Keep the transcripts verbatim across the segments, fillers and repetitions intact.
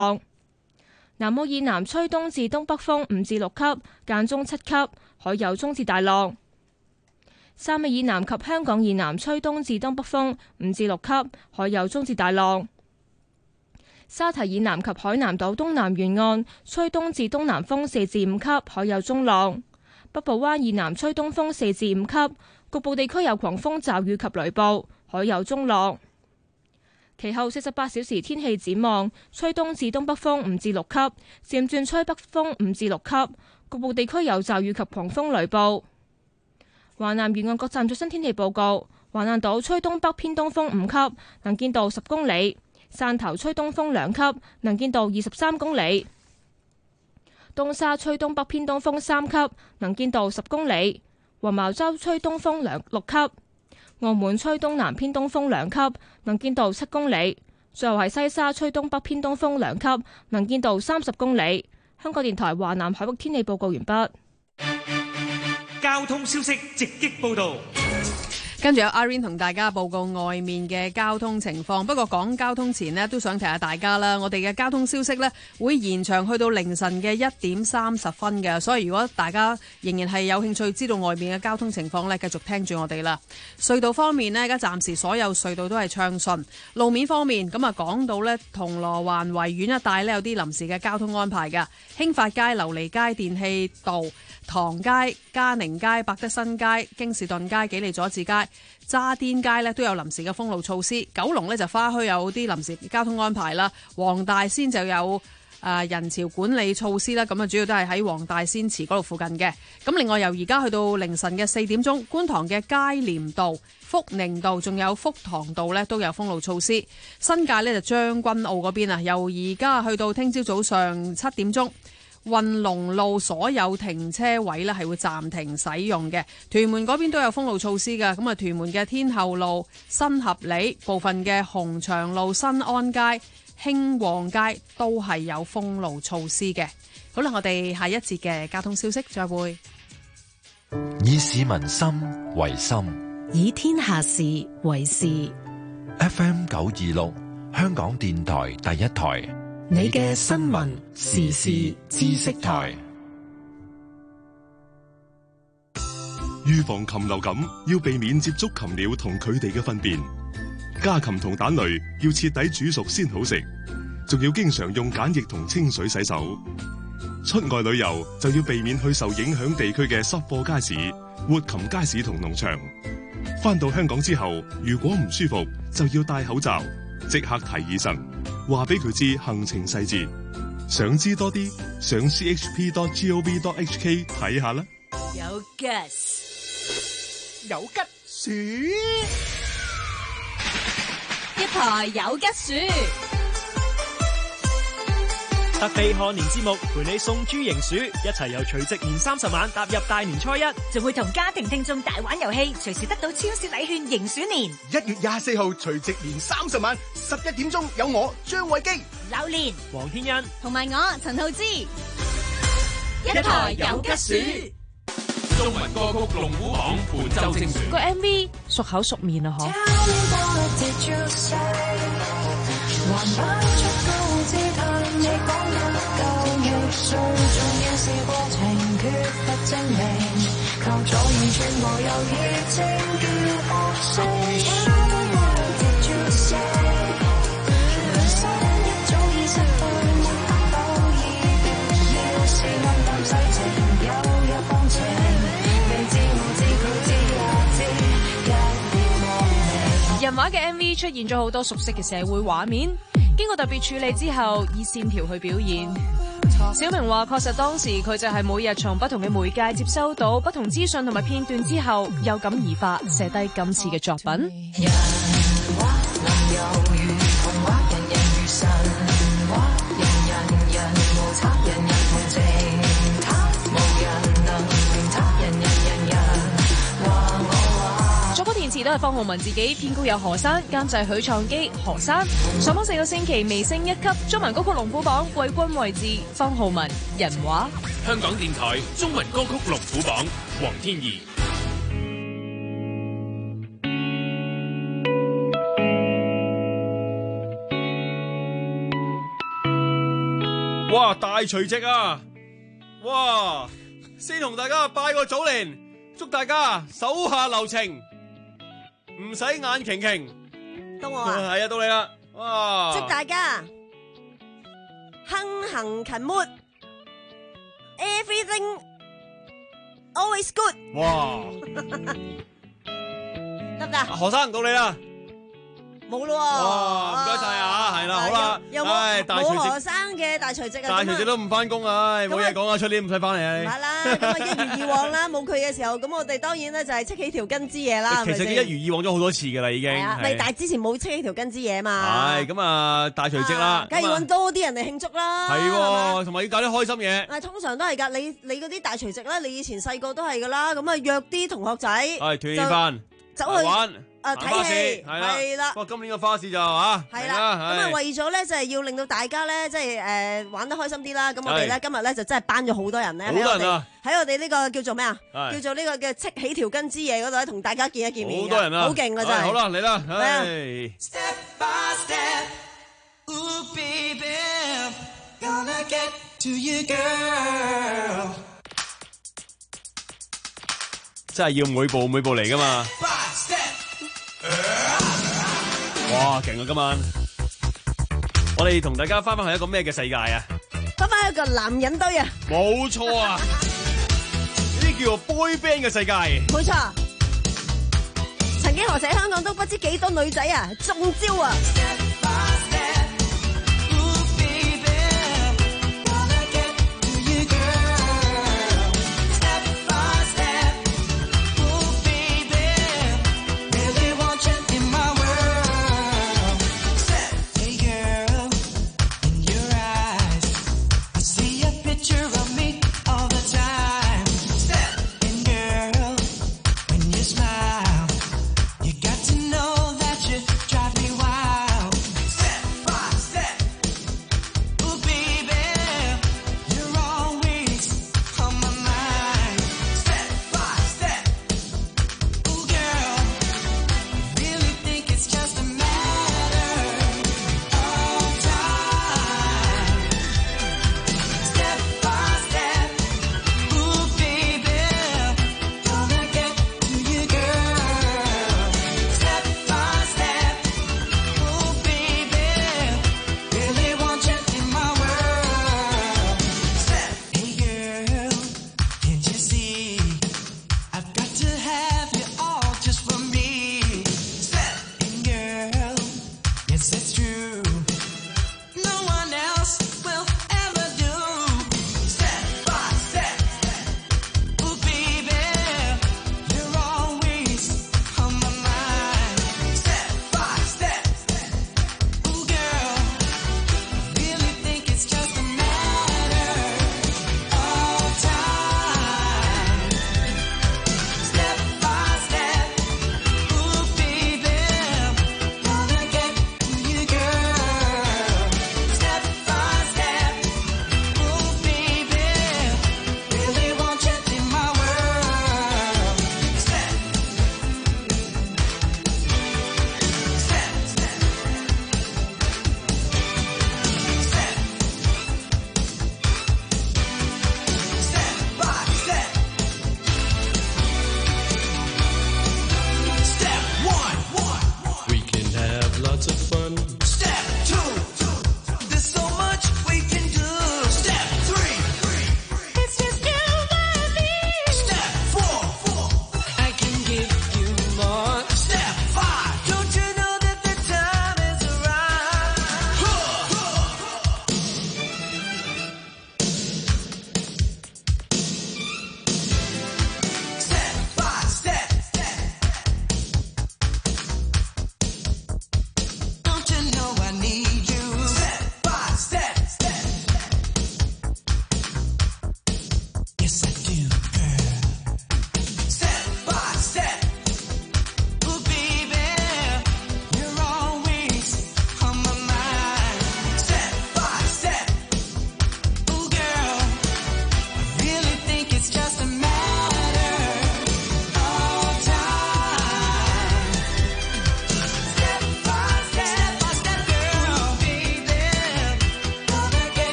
南澳以南吹東至東北風五至六級，間中七級，海有中至大浪。汕尾以南及香港以南吹東至東北風五至六級，海有中至大浪。沙堤以南及海南島東南沿岸吹東至東南風四至五級，海有中浪。北部灣以南吹東風四至五級，局部地區有狂風驟雨及雷暴，海有中浪。其後四十八小時天氣展望，吹東至東北風五至六級，漸轉吹北風五至六級，局部地區有驟雨及狂風雷暴。華南沿岸各站最新天氣報告：華南島吹東北偏東風五級，能見度十公里；汕頭吹東風兩級，能見度二十三公里；東沙吹東北偏東風三級，能見度十公里；黃茅洲吹東風兩六級；澳門吹東南偏東風兩級，能見度七公里；最後係西沙吹東北偏東風兩級，能見度三十公里。香港電台華南海域天氣報告完畢。 交通消息直擊報道。 跟住有 Irene 同大家報告外面嘅交通情況。不過講交通前呢，都想提下大家啦。我哋嘅交通消息呢，會延長去到凌晨嘅一點三十分嘅，所以如果大家仍然係有興趣知道外面嘅交通情況呢，繼續聽住我哋啦。隧道方面呢，而家暫時所有隧道都係暢順。路面方面，咁啊講到呢，銅鑼灣維園一帶呢，有啲臨時嘅交通安排㗎。興發街、琉璃街、電氣道、唐街、嘉寧街、百德新街、京士頓街、紀利佐治街、渣甸街咧都有臨時嘅封路措施。九龍咧就花墟有啲臨時交通安排啦。黃大仙就有誒、呃、人潮管理措施啦。咁啊主要都係喺黃大仙祠嗰度附近嘅。咁另外由而家去到凌晨嘅四點鐘，觀塘嘅佳廉道、福寧道仲有福塘道咧都有封路措施。新界咧就將軍澳嗰邊啊，由而家去到聽朝早上七點鐘。運龍路所有停車位咧係會暫停使用嘅。屯門嗰邊都有封路措施嘅。咁啊，屯門嘅天后路、新合里部分嘅鴻翔路、新安街、興旺街都係有封路措施嘅。好啦，我哋下一節嘅交通消息再會。 以市民心為心， 以天下事為事。 F M 九二六，香港電台第一台。 你嘅新聞時事知識台。 預防禽流感，要避免接觸禽鳥同佢哋嘅糞便。家禽同蛋類要徹底煮熟先好食，仲要經常用梘液同清水洗手。出外旅遊就要避免去受影響地區嘅濕貨街市、活禽街市同農場。返到香港之後，如果唔舒服，就要戴口罩，即刻睇醫生。話俾佢知行程細節，想知多啲，上 c h p dot gov dot h k 睇下啦。 有吉有吉鼠，一台有吉鼠， 特備賀年節目，陪你送豬迎鼠，一齊由除夕年三十晚踏入大年初一， 仲會同家庭聽眾大玩遊戲，隨時得到超市禮券迎鼠年。 一月廿四號除夕年三十晚十一點鐘，有我張偉基、 榴蓮、 黃天恩同埋我陳浩之，一台有吉鼠。 中文歌曲龍虎榜伴周星馳個 M V 熟口熟面啊！嗬。人畫嘅 M V 出現咗好多熟悉嘅社會畫面，經過特別處理之後，以線條去表現。小明話：確實當時佢就係每日從不同嘅媒介接收到不同資訊同埋片段之後，有感而發，寫低今次嘅作品。人畫能猶如童話，人人如神話，人人人無他，人人同情他，無人能明他，人人人人話我話。作曲填詞都係方浩文自己，編曲有何山，監製許創基、何山。上榜四個星期微升一級，中文歌曲龍虎榜季軍位置，方浩文人話。 香港電台中文歌曲龍虎榜，黃天怡。 哇！大除夕啊！哇！先同大家拜個早年，祝大家手下留情，唔使眼擎擎。 到我啊！ 係啊，到你啦！哇！ 祝大家亨行勤末 ，everything always good。 哇！ 得唔得？ 何生到你啦！ 冇咯喎！ 哇，唔該晒啊，係啦，好啦， 有冇冇何生嘅大除夕啊？ 大除夕都唔翻工啊，冇嘢講啊，出年唔使翻嚟啊！ 唔係啦，咁啊一如以往啦，冇佢嘅時候，咁我哋當然咧就係戚起條筋之夜啦。 其實一如以往咗好多次噶啦，已經。係啊，咪但係之前冇戚起條筋之夜嘛。 係咁啊，大除夕啦， 梗係要揾多啲人嚟慶祝啦。 係，同埋要搞啲開心嘢。 誒，通常都係㗎，你你嗰啲大除夕咧，你以前細個都係㗎啦，咁啊約啲同學仔， 係團年飯， 走去玩。 誒睇戲係啦， 哇！今年個花市就嚇係啦，咁啊為咗咧就係要令到大家咧即係誒玩得開心啲啦，咁我哋咧今日咧就真係班咗好多人咧喺我哋喺我哋呢個叫做咩啊？叫做呢個嘅戚起條筋之夜嗰度咧，同大家見一見面。 好多人啊， 好勁啊真係。 好啦，嚟啦， 係。 真係要每步每步嚟噶嘛！哇，勁啊！今晚我哋同大家翻返去一個咩嘅世界啊？ 翻返一個男人堆啊！ 冇錯啊！呢啲叫做 boy band 嘅世界。 冇錯，曾經何時喺香港都不知幾多女仔啊中招啊！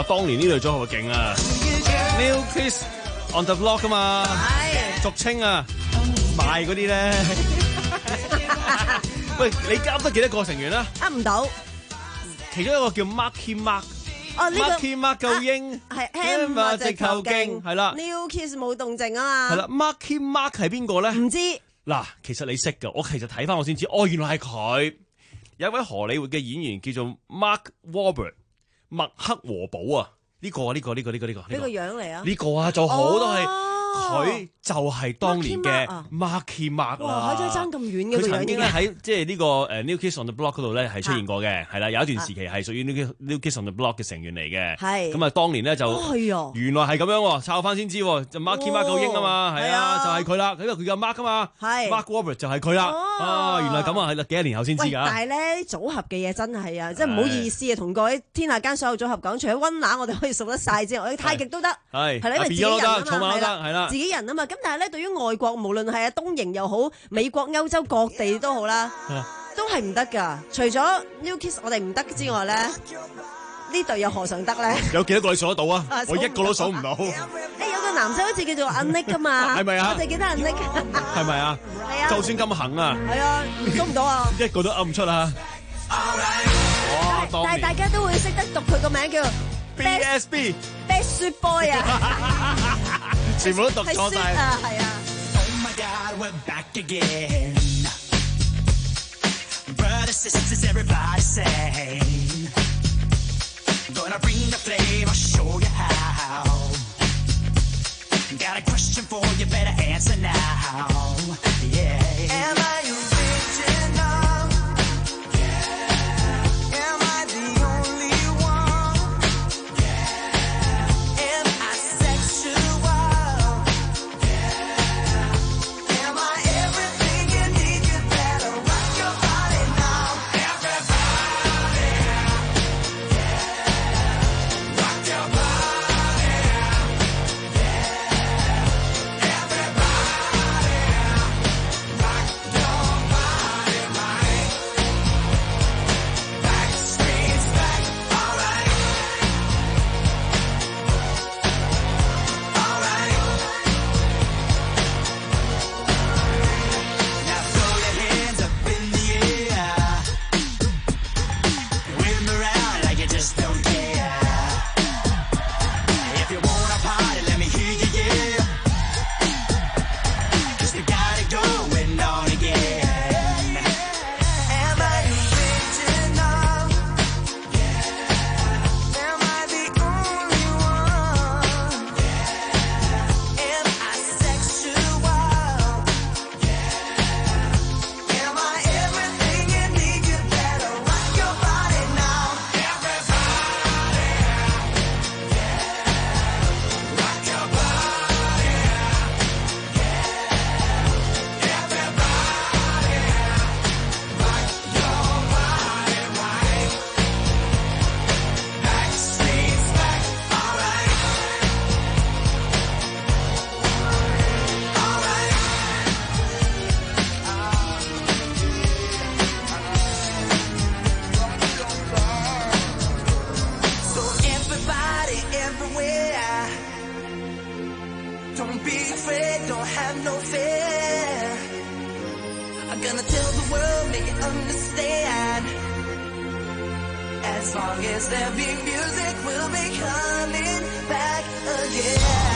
哇！當年呢隊組合勁啊 ，New Kids on the Block 噶嘛，俗稱啊賣嗰啲咧。喂，你啱得幾多個成員啊？ 啱唔到， 其中一個叫 Marky Mark。 哦，呢、這個 Marky Mark 夠英， 係 Ham 直球勁， 係啦。 New Kids 冇動靜啊嘛。 係啦 Marky Mark 係邊個咧？ 唔知。嗱， 其實你識㗎，我其實睇翻我先知，哦，原來係佢。有一位荷里活嘅演員叫做 Mark Wahlberg， 麥克和寶啊，呢、這個啊，呢、這個呢、這個呢、這個呢、這個。 呢個樣嚟啊？ 呢個啊，就好多係。 哦佢就係當年嘅 Marky Mark 啦。 哇，可以爭咁遠嘅。 佢曾經喺即係呢個誒 New Kids on the Block 嗰度咧係出現過嘅，係啦，有一段時期係屬於 New Kids on the Block 嘅成員嚟嘅。係咁啊，當年咧就原來係咁樣，抄翻先知，就 Marky Mark 夠英啊嘛，係啊，就係佢啦，因為佢叫 Mark 啊嘛，係 Mark Wahlberg 就係佢啦。啊，原來咁啊，係啦，幾多年後先知㗎。 但係咧組合嘅嘢真係啊，即係唔好意思啊，同各位天下間所有組合講，除咗溫拿我哋可以數得晒之外，我哋太極都得，係係啦，因為自己人啊嘛，係啦，自己人啊嘛，咁。但係咧，對於外國無論係啊東瀛又好，美國、歐洲各地都好啦，都係唔得㗎。除咗 New Kids 我哋唔得之外咧，呢隊又何嘗得咧？有幾多個你數得到啊？我一個都數唔到。誒有個男仔好似叫做阿 Nick 㗎嘛，係咪啊？我哋記得阿 Nick。係咪啊？係啊。就算咁行啊。係啊，數唔到啊。一個都噏唔出啊。哇！但係大家都會識得讀佢個名叫 B S B Best Sweet Boy 啊。全部都讀錯晒啊！係啊。Oh my God, we're back again. Brothers, sisters, everybody say. Gonna bring the flame, I'll show you how. Got a question for you, better answer now. Yeah. Am I original? Yeah. Am I the only one? Yeah. Am I sexual? As long as there be music, we'll be coming back again.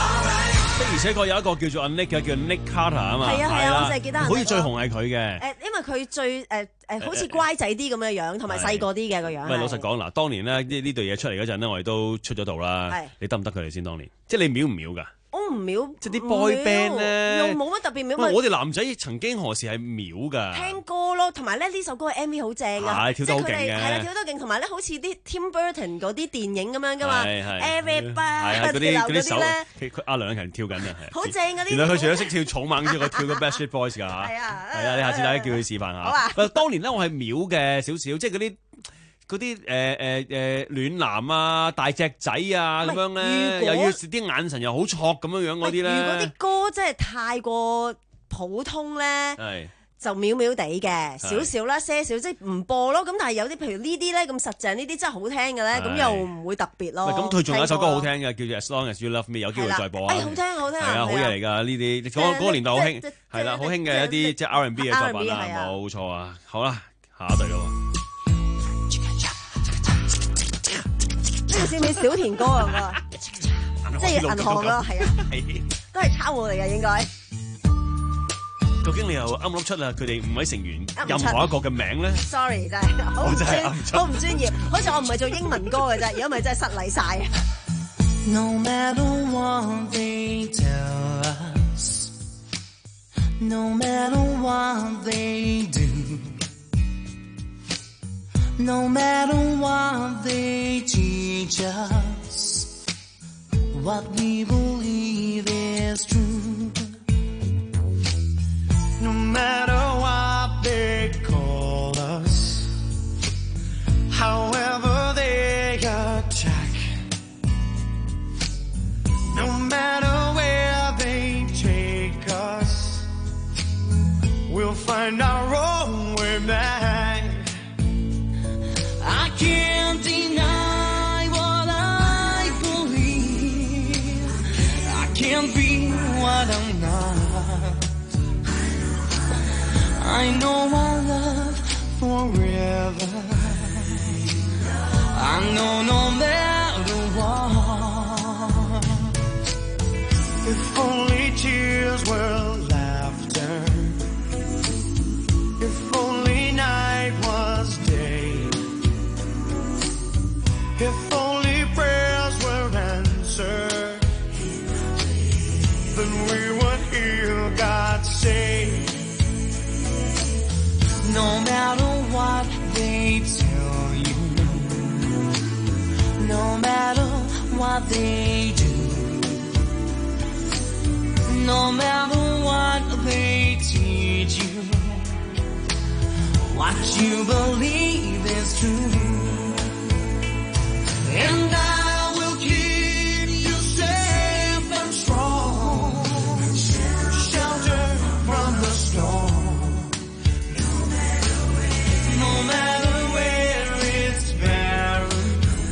而且確有一個叫做阿 Nick 嘅，叫 Nick Carter 啊嘛，係啊係啊，我就係記得。好似最紅係佢嘅。誒，因為為佢最誒誒好似乖仔啲咁嘅樣，同埋細個啲嘅個樣。 喂，老實講嗱，當年咧呢呢對嘢出嚟嗰陣咧，我哋都出咗道啦。你得唔得佢哋先？當年即係你秒唔秒㗎？ 我唔秒， 即係啲 boy band 咧， 又冇乜特別秒。 我哋男仔曾經何時係秒㗎？ 聽歌咯，同埋咧呢首歌嘅 M V 好正啊， 係跳得好勁嘅， 係啦，跳得勁，同埋咧好似啲 Tim Burton 嗰啲電影咁樣㗎嘛 ，Everybody 嗰啲嗰啲手咧， 阿梁詠琪跳緊啊， 好正嗰啲。 原來佢除咗識跳草蜢之外，跳個 Backstreet Boys 㗎嚇。係啊，係啊，你下次大家叫佢示範下。 好啊。 喂，當年咧我係秒嘅少少，即係嗰啲。嗰啲誒誒誒暖男啊、大隻仔啊咁樣咧，又要啲眼神又好挫咁樣樣嗰啲咧。 如果啲歌真係太過普通咧，就秒秒地嘅少少啦，些少即係唔播咯。咁但係有啲譬如呢啲咧咁實淨，呢啲真係好聽嘅咧，咁又唔會特別咯。 咁佢仲有一首歌好聽嘅，叫做 As Long As You Love Me， 有機會再播啊。 誒，好聽好聽。係啊，好嘢嚟㗎呢啲，嗰嗰個年代好興，係啦，好興嘅一啲即係 R and B 嘅作品啊，冇錯啊。好啦，下一隊咯。 似唔似小田歌啊？即係銀行咯，係啊，都係抄我嚟嘅應該。 究竟你又啱唔啱出啊？佢哋五位成員任何一個嘅名咧 ？Sorry， 真係好唔專，好唔專業。好似我唔係做英文歌嘅啫，如果唔係真係失禮晒。No matter what they tell us, no matter what they do, no matter what they teach us, what we believe is true. No matter what they call us, however they attack, no matter where they take us, we'll find our own way back. I can't deny what I believe. I can't be what I'm not. I know our love forever. I know no matter what. If only tears were laughter. If only night was day. If only prayers were answered, then we would hear God say, no matter what they tell you, no matter what they do, no matter what they teach you, what you believe is true. And I will keep you safe and strong, shelter from the storm. No matter where it's barren,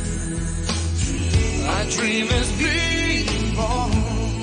our dream is being born.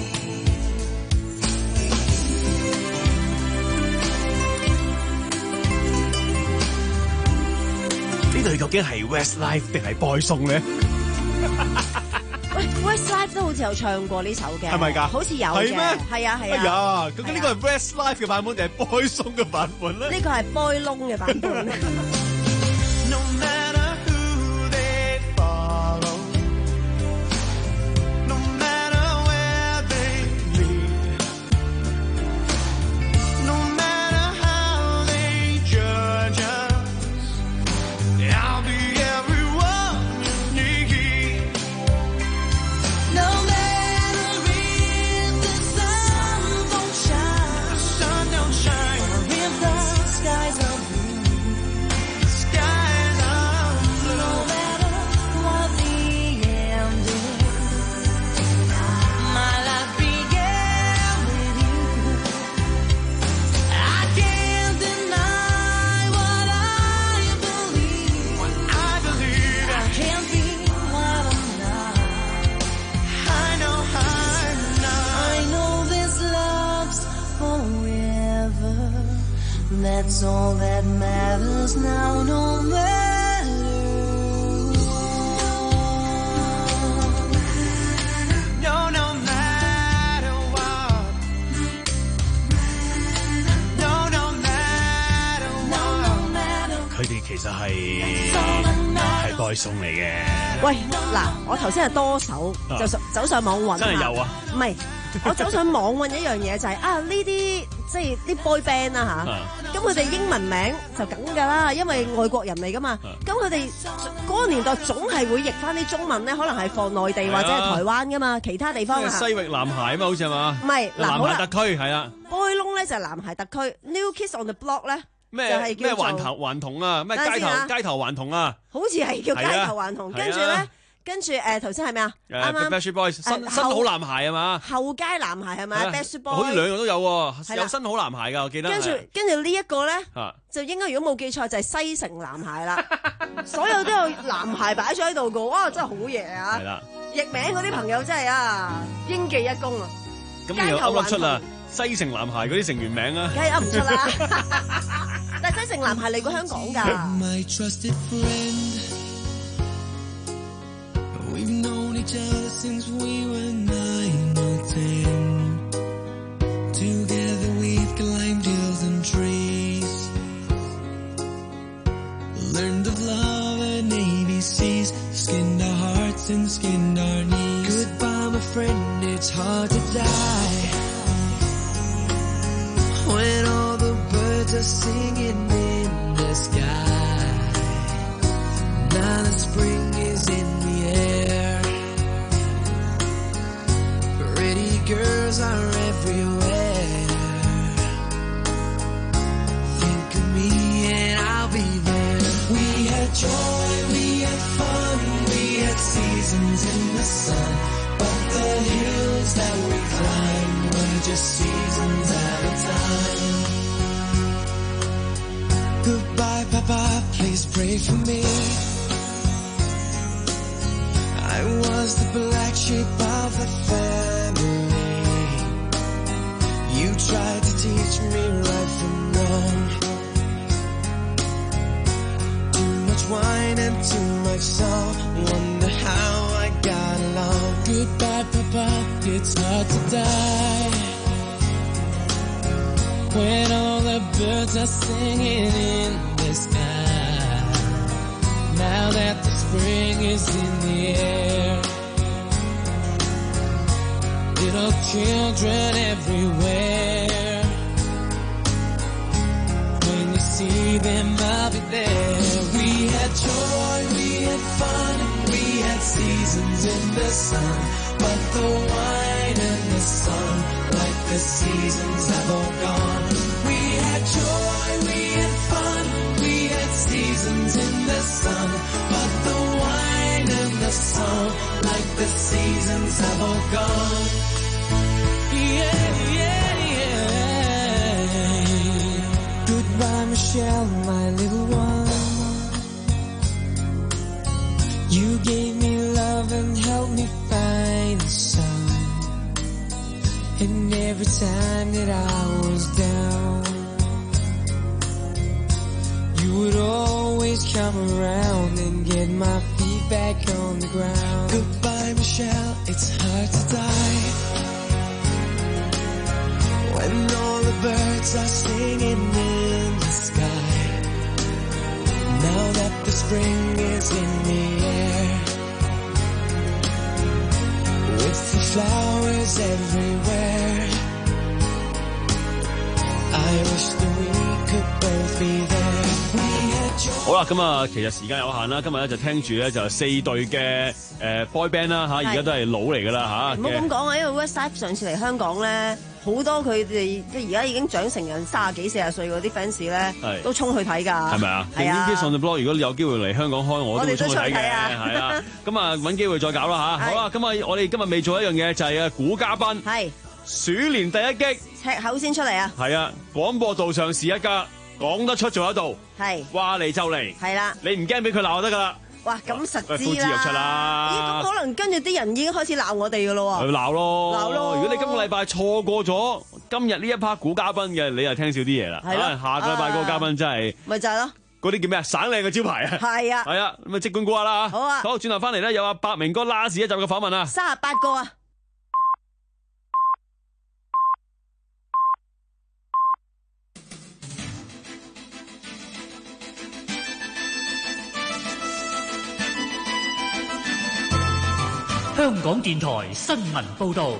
呢隊究竟係 Westlife 定係 Boyzone 咧？ 喂 ，Westlife 都好似有唱過呢首嘅， 係咪㗎？ 好似有嘅， 係咩？ 係啊係啊。 哎呀，究竟呢個係 Westlife 嘅版本定係 Boyzone 嘅版本咧？ 呢個係 Boy 窿嘅版本。That's all that matters now, no matter what. No, no matter what. No, no matter 該送你嘅。 喂，嗱，我頭先係多手就走上網揾， 真係有啊？ 唔係，我走上網揾一樣嘢就係啊呢啲即係啲 boy band 啦嚇，咁佢哋英文名就梗㗎啦，因為外國人嚟㗎嘛。咁佢哋嗰個年代總係會譯翻啲中文咧，可能係放內地或者係台灣㗎嘛，其他地方啊。 西域男孩啊嘛，好似係嘛？ 唔係， 南海特區係啦。 boy 窿咧就係南海特區 ，New Kids on the Block 咧。 咩咩環頭環童啊？咩街頭街頭環童啊？ 好似係叫街頭環童，跟住咧，跟住誒頭先係咩啊？啱啱 Backstreet Boys 新新好男孩係嘛？ 後街男孩係咪 Backstreet Boys 好似兩個都有喎，有新好男孩㗎，我記得。 跟住跟住呢一個咧，就應該如果冇記錯就係西城男孩啦。所有都有男孩擺咗喺度㗎，哇！真係好嘢啊！係啦，譯名嗰啲朋友真係啊，應記一功啊！ 咁你又噏得出啦？西城男孩嗰啲成員名啊， 梗係噏唔出啦。但係西城男孩嚟過香港㗎。 When all the birds are singing in the sky, now the spring is in the air. Pretty girls are everywhere. Think of me and I'll be there. We had joy, we had fun, we had seasons in the sun, but the hills that we climbed were just seasons at a time. Goodbye, Papa, please pray for me. I was the black sheep of the family. You tried to teach me right from wrong. Too much wine and too much song. Wonder how I got along. Goodbye, Papa, it's hard to die when all the birds are singing in the sky. Now that the spring is in the air, little children everywhere. When you see them, I'll be there. We had joy, we had fun, and we had seasons in the sun, but the wine and the sun, like the seasons have all gone. We had joy, we had fun, we had seasons in the sun, but the wine and the sun, like the seasons have all gone. Yeah, yeah, yeah. Goodbye, Michelle, my little one. You gave me love and helped me find the sun. And every time that I was down, you would always come around and get my feet back on the ground. Goodbye, Michelle, it's hard to die when all the birds are singing in the sky. Now that the spring is in the air, with the flowers everywhere, I wish that we could both be there. 好啦，咁啊，其實時間有限啦，今日咧就聽住咧就四隊嘅誒 boy band 啦嚇，而家都係老嚟噶啦嚇。 唔好咁講啊，因為 Westlife 上次嚟香港咧，好多佢哋即係而家已經長成人三十幾四十歲嗰啲 fans 咧，都衝去睇㗎。係咪啊？係啊 ！New Kids on the Block 如果你有機會嚟香港開，我都會衝去睇嘅。係啊，咁啊揾機會再搞啦嚇。好啦，咁啊我哋今日未做一樣嘢，就係啊估嘉賓。係鼠年第一擊，赤口先出嚟啊！ 係啊，廣播道上是一家。講得出做得到，係話嚟就嚟，係啦，你唔驚俾佢鬧就得噶啦。哇，咁實知啦。咦，咁可能跟住啲人已經開始鬧我哋噶咯喎。鬧咯，鬧咯。如果你今個禮拜錯過咗今日呢一 part 估嘉賓嘅，你又聽少啲嘢啦。係咯，下個禮拜嗰個嘉賓真係咪就係咯？嗰啲叫咩啊？省靚嘅招牌啊！係啊，係啊，咁啊即管估下啦。好啊，好，轉頭翻嚟咧，有阿百明哥 last 一集嘅訪問啊。三十八個啊！ 香港電台新聞報道。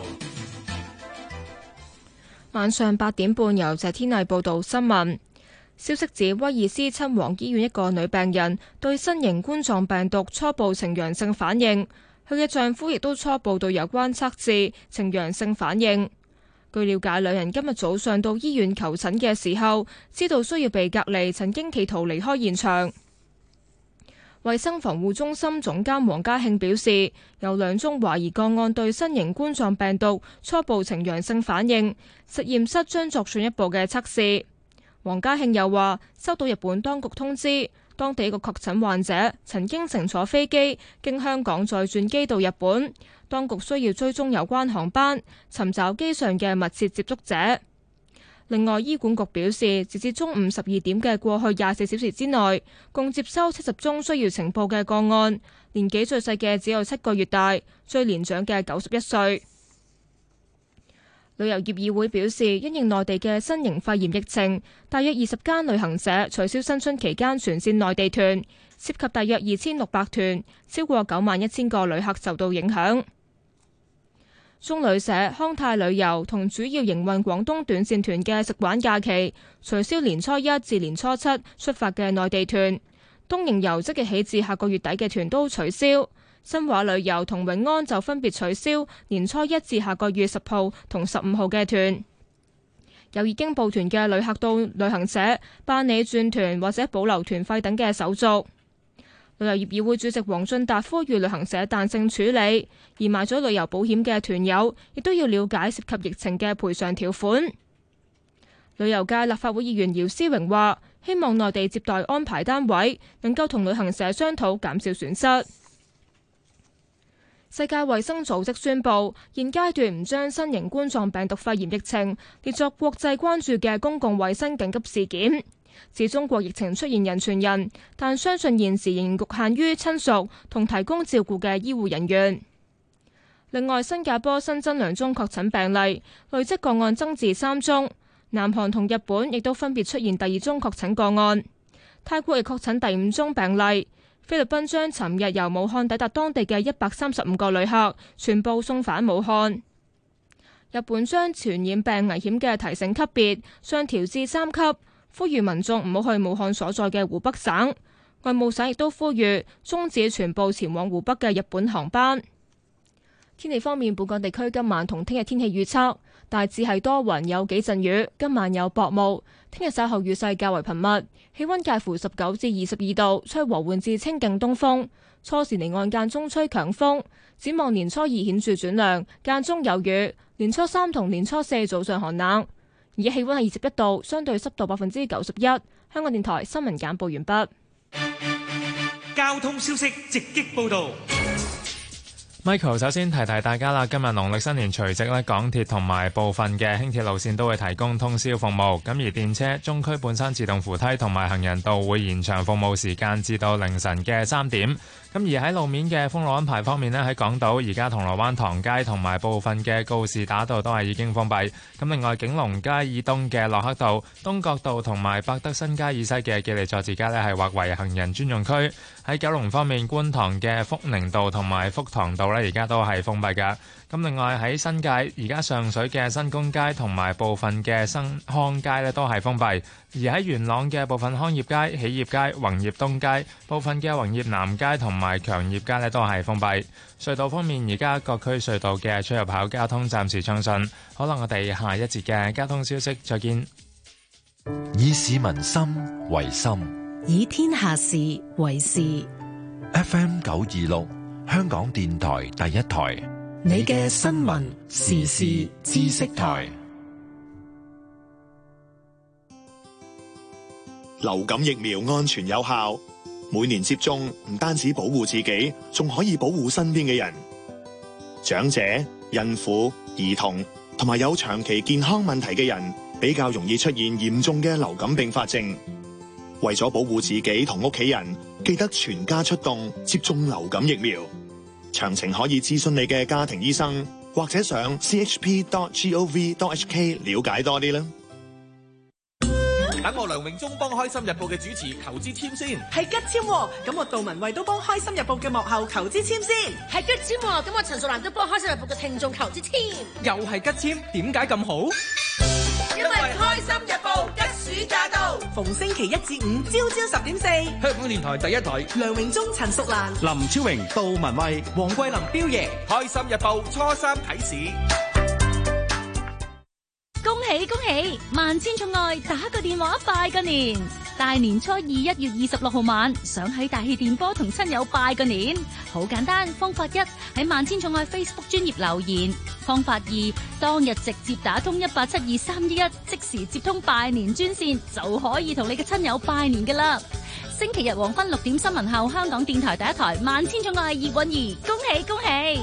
晚上八點半由謝天麗報道新聞。消息指威爾斯親王醫院一個女病人對新型冠狀病毒初步呈陽性反應，佢嘅丈夫亦都初步對有關測試呈陽性反應。據了解，兩人今日早上到醫院求診嘅時候，知道需要被隔離，曾經企圖離開現場。衛生防護中心總監黃家慶表示，有兩宗懷疑個案對新型冠狀病毒初步呈陽性反應，實驗室將作進一步嘅測試。黃家慶又話，收到日本當局通知，當地一個確診患者曾經乘坐飛機經香港再轉機到日本，當局需要追蹤有關航班，尋找機上嘅密切接觸者。另外，醫管局表示，截至中午十二點嘅過去廿四小時之內，共接收七十宗需要呈報嘅個案，年紀最細嘅只有七個月大，最年長嘅九十一歲。旅遊業議會表示，因應內地嘅新型肺炎疫情，大約二十間旅行社取消新春期間全線內地團，涉及大約二千六百團，超過九萬一千個旅客受到影響。中旅社、康泰旅遊同主要營運廣東短線團嘅食玩假期，取消年初一至年初七出發嘅內地團。東瀛遊即日起至下個月底嘅團都取消。新華旅遊同永安就分別取消年初一至下個月十號同十五號嘅團。有已經報團嘅旅客到旅行社辦理轉團或者保留團費等嘅手續。旅遊業議會主席黃俊達呼籲旅行社彈性處理，而買咗旅遊保險嘅團友亦都要了解涉及疫情嘅賠償條款。旅遊界立法會議員姚思榮話，希望內地接待安排單位能夠同旅行社商討減少損失。世界衛生組織宣布，現階段唔將新型冠狀病毒肺炎疫情列作國際關注嘅公共衛生緊急事件。指中國疫情出現人傳人，但相信現時仍然局限於親屬同提供照顧嘅醫護人員。另外，新加坡新增兩宗確診病例，累積個案增至三宗。南韓同日本亦都分別出現第二宗確診個案。泰國亦確診第五宗病例。菲律賓將尋日由武漢抵達當地嘅一百三十五個旅客全部送返武漢。日本將傳染病危險嘅提醒級別上調至三級，呼籲民眾唔好去武漢所在嘅湖北省。外務省亦都呼籲終止全部前往湖北嘅日本航班。天氣方面，本港地區今晚同聽日天氣預測大致係多雲，有幾陣雨，今晚有薄霧。聽日稍後雨勢較為頻密，氣溫介乎十九至二十二度，吹和緩至清勁東風。初時離岸間中吹強風。展望年初二顯著轉涼，間中有雨。年初三同年初四早上寒冷。而家氣溫係二十一度，相對濕度百分之九十一。香港電台新聞簡報完畢。 交通消息直擊報道。 Michael 首先提提大家啦，今日農曆新年除夕咧，港鐵同埋部分嘅輕鐵路線都會提供通宵服務。咁而電車、中區半山自動扶梯同埋行人道會延長服務時間至到凌晨嘅三點。咁而喺路面嘅封路安排方面咧，喺港島而家銅鑼灣唐街同埋部分嘅告士打道都係已經封閉。咁另外景隆街以東嘅駱克道、東角道同埋百德新街以西嘅記利佐治街咧係劃為行人專用區。喺九龍方面，觀塘嘅福寧道同埋福塘道咧而家都係封閉㗎。咁另外喺新界，而家上水嘅新公街同埋部分嘅新康街咧都係封閉。而喺元朗嘅部分康業街、喜業街、宏業東街、部分嘅宏業南街同埋強業街咧都係封閉。隧道方面，而家各區隧道嘅出入口交通暫時暢順。可能我哋下一節嘅交通消息再見。 以市民心為心， 以天下事為事。 F M 九二六，香港電台第一台， 你嘅新聞時事知識台。 流感疫苗安全有效，每年接種唔單止保護自己，仲可以保護身邊嘅人。長者、孕婦、兒童同埋有長期健康問題嘅人，比較容易出現嚴重嘅流感併發症。為咗保護自己同屋企人，記得全家出動接種流感疫苗。詳情可以諮詢你嘅家庭醫生，或者上 c h p dot gov dot h k 了解多啲啦。 等我梁榮忠幫《開心日報》嘅主持求支簽先。 係吉簽喎，咁我杜文慧都幫《開心日報》嘅幕後求支簽先。 係吉簽喎，咁我陳淑蘭都幫《開心日報》嘅聽眾求支簽。 又係吉簽，點解咁好？ 因為《開心日報》吉暑假到，逢星期一至五朝朝十點四， 香港電台第一台， 梁榮忠、陳淑蘭、 林超榮、杜文慧、黃桂林、彪爺，《開心日報》初三睇市。 恭喜恭喜！萬千寵愛打個電話拜個年，大年初二一月二十六號晚，想喺大氣電波同親友拜個年，好簡單。方法一，喺萬千寵愛 Facebook 專頁留言；方法二，當日直接打通一八七二三一一，即時接通拜年專線，就可以同你嘅親友拜年㗎喇。星期日黃昏六點新聞後，香港電台第一台萬千寵愛葉韻儀，恭喜恭喜！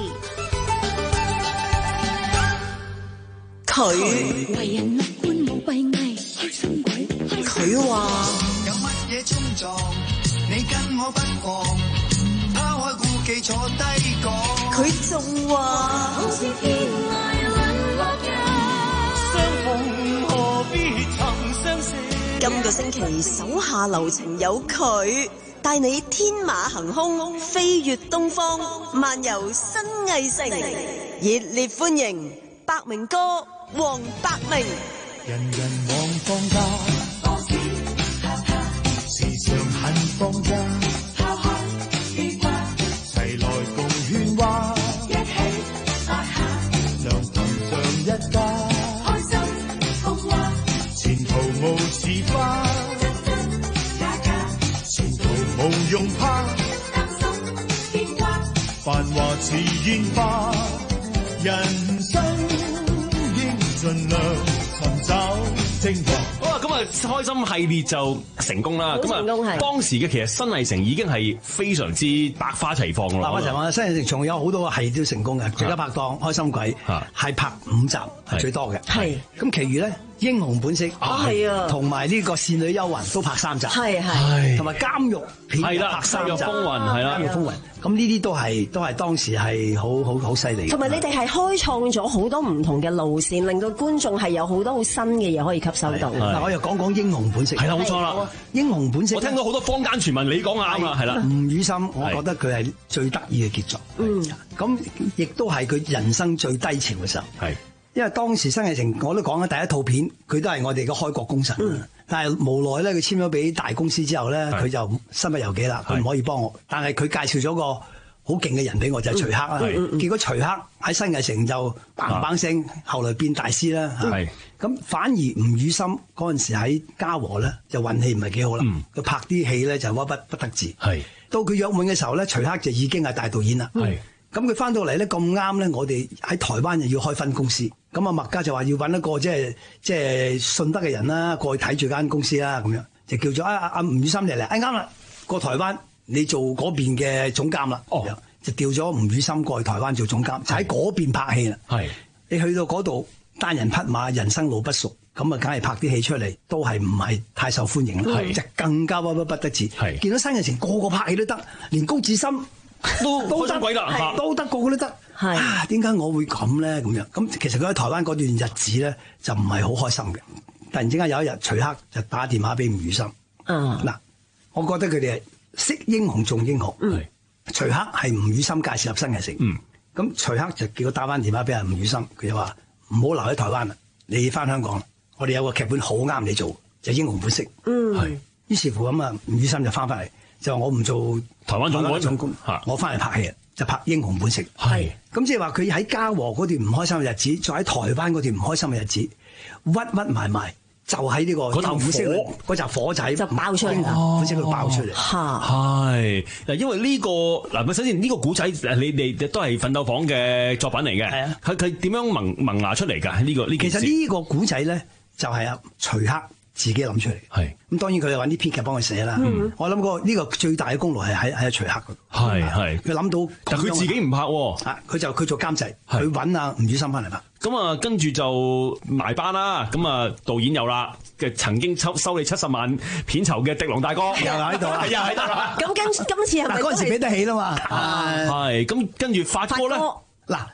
佢為人樂觀冇閉翳，開心鬼。 佢話有乜嘢衝撞，你跟我不妨拋開顧忌坐低講。 佢仲話好似天涯淪落人，相逢何必曾相識。 今個星期手下留情有佢，帶你天馬行空，飛越東方，漫遊新藝城，熱烈歡迎百鳴哥黃百鳴。 人人望放假，多錢哈哈，時常很放假，拋開記掛，齊來共喧嘩，一起來下，良朋像一家，開心共話，前途無似花，真真假假，前途無用怕，擔心變卦，繁華似煙花，人生應盡量尋找精華。 好啦，咁啊，開心系列就成功啦。咁啊，當時嘅其實新藝城已經係非常之百花齊放咯。 百花齊放，新藝城仲有好多系列都成功嘅，最佳拍檔、開心鬼係拍五集係最多嘅。係咁，其餘咧英雄本色係啊，同埋呢個倩女幽魂都拍三集，係係，同埋監獄片拍三集，監獄風雲係啦，監獄風雲。咁呢啲都係都係當時係好好好犀利。 同埋你哋係開創咗好多唔同嘅路線，令到觀眾係有好多好新嘅嘢可以吸收到。 嗱，我又講講英雄本色。係啦，冇錯啦，英雄本色。 我聽到好多坊間傳聞，你講啱啦，係啦。 吳宇森，我覺得佢係最得意嘅傑作。嗯，咁亦都係佢人生最低潮嘅時候。係，因為當時新藝城我都講咗第一套片，佢都係我哋嘅開國功臣。嗯，但係無奈咧，佢簽咗俾大公司之後咧，佢就身不由己啦，佢唔可以幫我。但係佢介紹咗個好勁嘅人俾我，就係徐克啦。結果徐克喺新藝城就砰砰聲，後來變大師啦。係咁，反而吳宇森嗰陣時喺嘉禾咧，就運氣唔係幾好啦。佢拍啲戲咧就屈不不得志。係到佢約滿嘅時候咧，徐克就已經係大導演啦。係咁，佢翻到嚟咧咁啱咧，我哋喺台灣又要開分公司，咁啊麥家就話要揾一個即係即係信德嘅人啦，過去睇住間公司啦，咁樣就叫咗啊啊吳宇森嚟嚟，哎啱啦，過台灣。你做嗰邊嘅總監啦，哦、就調咗吳宇森過去台灣做總監，就喺嗰邊拍戲啦。係你去到嗰度單人匹馬，人生路不熟，咁啊，梗係拍啲戲出嚟都係唔係太受歡迎啦，就更加屈屈不得志。係見到新藝城個個拍戲都得，連高志森都都得鬼啦，都得個個都得。係啊，點解我會咁咧？咁樣咁其實佢喺台灣嗰段日子咧就唔係好開心嘅。突然之間有一日，徐克就打電話俾吳宇森。嗯，嗱，我覺得佢哋係識英雄重英雄，嗯、徐克係吳宇森介紹入新藝城，咁、嗯、徐克就叫佢打翻電話俾阿吳宇森，佢就話唔好留喺台灣啦，你翻香港，我哋有個劇本好啱你做，就係、英雄本色，係、嗯，於是乎咁啊，吳宇森就翻翻嚟，就話我唔做台灣總總工，我翻嚟拍戲，就拍英雄本色，係，咁即係話佢喺嘉禾嗰段唔開心嘅日子，再喺台灣嗰段唔開心嘅日子，屈屈埋埋。就喺呢個嗰頭火嗰集火仔就爆出嚟啦，火仔佢爆出嚟。 係嗱，因為呢個嗱，首先呢個古仔，你哋都係奮鬥坊嘅作品嚟嘅。係啊，佢佢點樣萌萌芽出嚟㗎？呢個呢件事。 其實呢個古仔咧，就係阿徐克自己諗出嚟。係咁，當然佢哋揾啲編劇幫佢寫啦。我諗個呢個最大嘅功勞係喺喺阿徐克嗰度。係係，佢諗到， 但佢自己唔拍喎。 啊，佢就佢做監製，佢揾阿吳宇森翻嚟拍。 咁啊，跟住就埋班啦。咁啊，導演有啦，嘅曾經收收你七十萬片酬嘅狄龍大哥又喺度啦，又喺度啦。 咁跟今次係咪嗰陣時俾得起啦嘛？ 係咁跟住發哥咧， 嗱，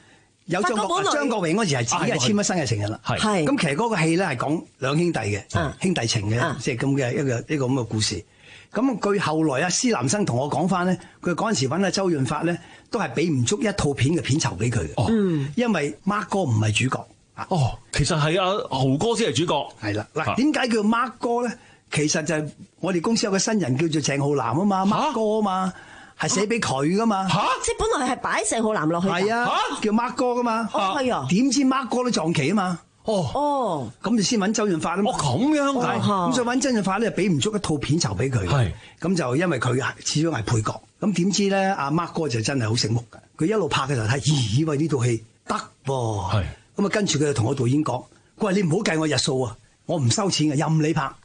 有張國張國榮嗰時係自己係簽咗新藝城人啦。係咁，其實嗰個戲咧係講兩兄弟嘅兄弟情嘅，即係咁嘅一個一個咁嘅故事。咁佢後來啊，施南生同我講翻咧，佢嗰陣時揾阿周潤發咧，都係俾唔足一套片嘅片酬俾佢嘅。哦，因為 Mark 哥唔係主角。 哦，其實係阿豪哥先係主角。 係啦，嗱，點解叫 Mark 哥咧？其實就係我哋公司有個新人叫做鄭浩南啊嘛 ，Mark 哥啊嘛，係寫俾佢噶嘛。 嚇！即係本來係擺鄭浩南落去。係啊， 叫 Mark 哥噶嘛。 哦，係啊。 點知 Mark 哥都撞期啊嘛。哦哦，咁就先揾周潤發啊嘛。 哦，咁樣係。 咁所以揾周潤發咧，俾唔足一套片酬俾佢。係。咁就因為佢始終係配角。咁點知咧，阿 Mark 哥就真係好醒目㗎。佢一路拍嘅時候睇，咦？喂，呢套戲得喎。係。咁啊，跟住佢就同我導演講：佢話你唔好計我日數啊，我唔收錢嘅，任你拍。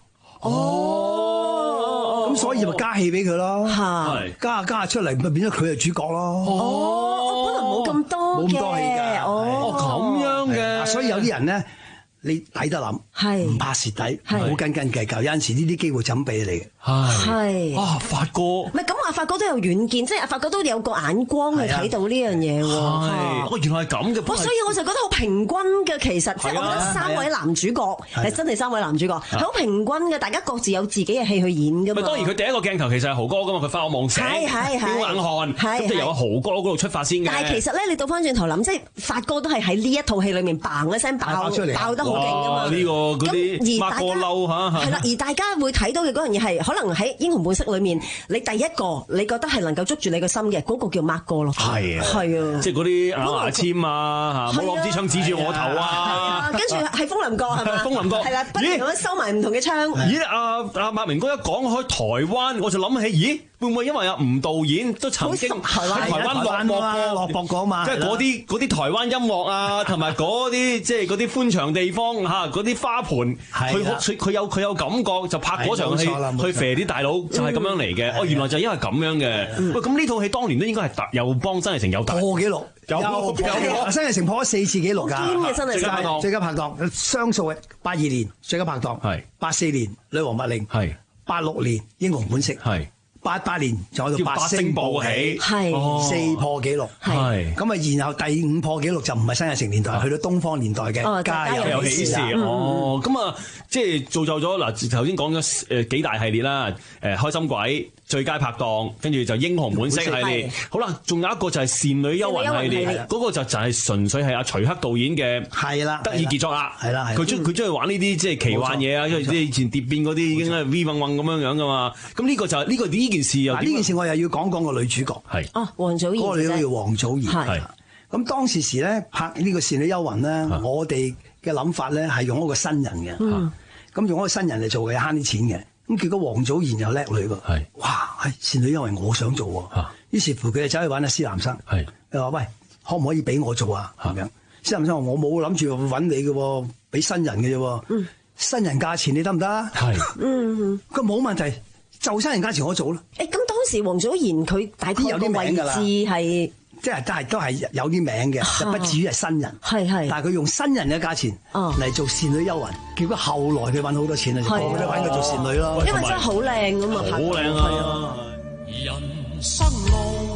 哦。咁所以咪加戲俾佢咯。係。加下加下出嚟，咪變咗佢係主角咯。 哦。本來冇咁多嘅。冇咁多戲㗎。 哦。 咁樣嘅。 所以有啲人咧。你抵得諗，係唔怕蝕底，唔好斤斤計較。有陣時呢啲機會就咁俾你嘅。 係啊，發哥， 唔係咁啊，發哥都有遠見，即係阿發哥都有個眼光去睇到呢樣嘢喎。 係，哦，原來係咁嘅。 所以我就覺得好平均嘅，其實即係我覺得三位男主角係真係三位男主角係好平均嘅，大家各自有自己嘅戲去演㗎嘛。 當然佢第一個鏡頭其實係豪哥㗎嘛，佢發我夢醒，飆冷汗，咁就由阿豪哥嗰度出發先嘅。 但係其實咧，你倒翻轉頭諗，即係發哥都係喺呢一套戲裡面嘭一聲爆出嚟，爆得好勁㗎嘛。 呢個嗰啲孖哥嬲嚇， 係啦，而大家會睇到嘅嗰樣嘢係可能喺英雄本色裏面，你第一個你覺得係能夠捉住你個心嘅嗰個叫孖哥咯。係啊，係啊， 即係嗰啲牙籤啊，嚇，冇攞支槍指住我頭啊， 跟住係風林哥係嘛？ 風林哥係啦，不斷咁樣收埋唔同嘅槍。 咦？阿阿馬明哥一講開台灣，我就諗起，咦？會唔會因為阿吳導演都曾經喺台灣落幕過落幕過嘛？ 即係嗰啲嗰啲台灣音樂啊，同埋嗰啲即係嗰啲歡場地方嚇，嗰啲花盆，佢佢佢有佢有感覺，就拍嗰場戲去肥啲大佬，就係咁樣嚟嘅。哦，原來就係因為咁樣嘅。喂，咁呢套戲當年都應該係又幫新藝城有破紀錄，有有新藝城破咗四次紀錄㗎。 最佳拍檔， 最佳拍檔雙數嘅八二年最佳拍檔，係八四年女王密令，係八六年英雄本色，係。八八年就喺度八星報喜，係四破紀錄，係咁啊！然後第五破紀錄就唔係新藝城年代，去到東方年代嘅家有喜事哦。咁啊，即係造就咗嗱，頭先講咗誒幾大系列啦，誒開心鬼、最佳拍檔，跟住就英雄本色系列。好啦，仲有一個就係倩女幽魂系列，嗰個就就係純粹係阿徐克導演嘅係啦得意傑作啦，係啦，佢中佢中意玩呢啲即係奇幻嘢啊，因為即係以前蝶變嗰啲已經係 V 嗡嗡咁樣樣噶嘛。咁呢個就係呢個呢。件事又呢件事我又要講講個女主角係哦，王祖賢嗰個女叫王祖賢係咁當時時咧拍呢個倩女幽魂咧，我哋嘅諗法咧係用一個新人嘅，咁用一個新人嚟做嘅慳啲錢嘅，咁結果王祖賢又叻女喎，係哇係倩女幽魂我想做喎，於是乎佢就走去揾阿施南生，係佢話喂可唔可以俾我做啊咁樣？施南生話我冇諗住揾你嘅喎，俾新人嘅啫，新人價錢你得唔得啊？係嗯，佢冇問題。就新人價錢我做咯。誒，咁當時王祖賢佢大概有啲位置係，即係都係都係有啲名嘅，就不至於係新人。係係。但係佢用新人嘅價錢嚟做倩女幽魂，結果後來佢揾好多錢啦，就個個都揾佢做倩女咯。 因為真係好靚咁啊， 好靚啊！ 人生路，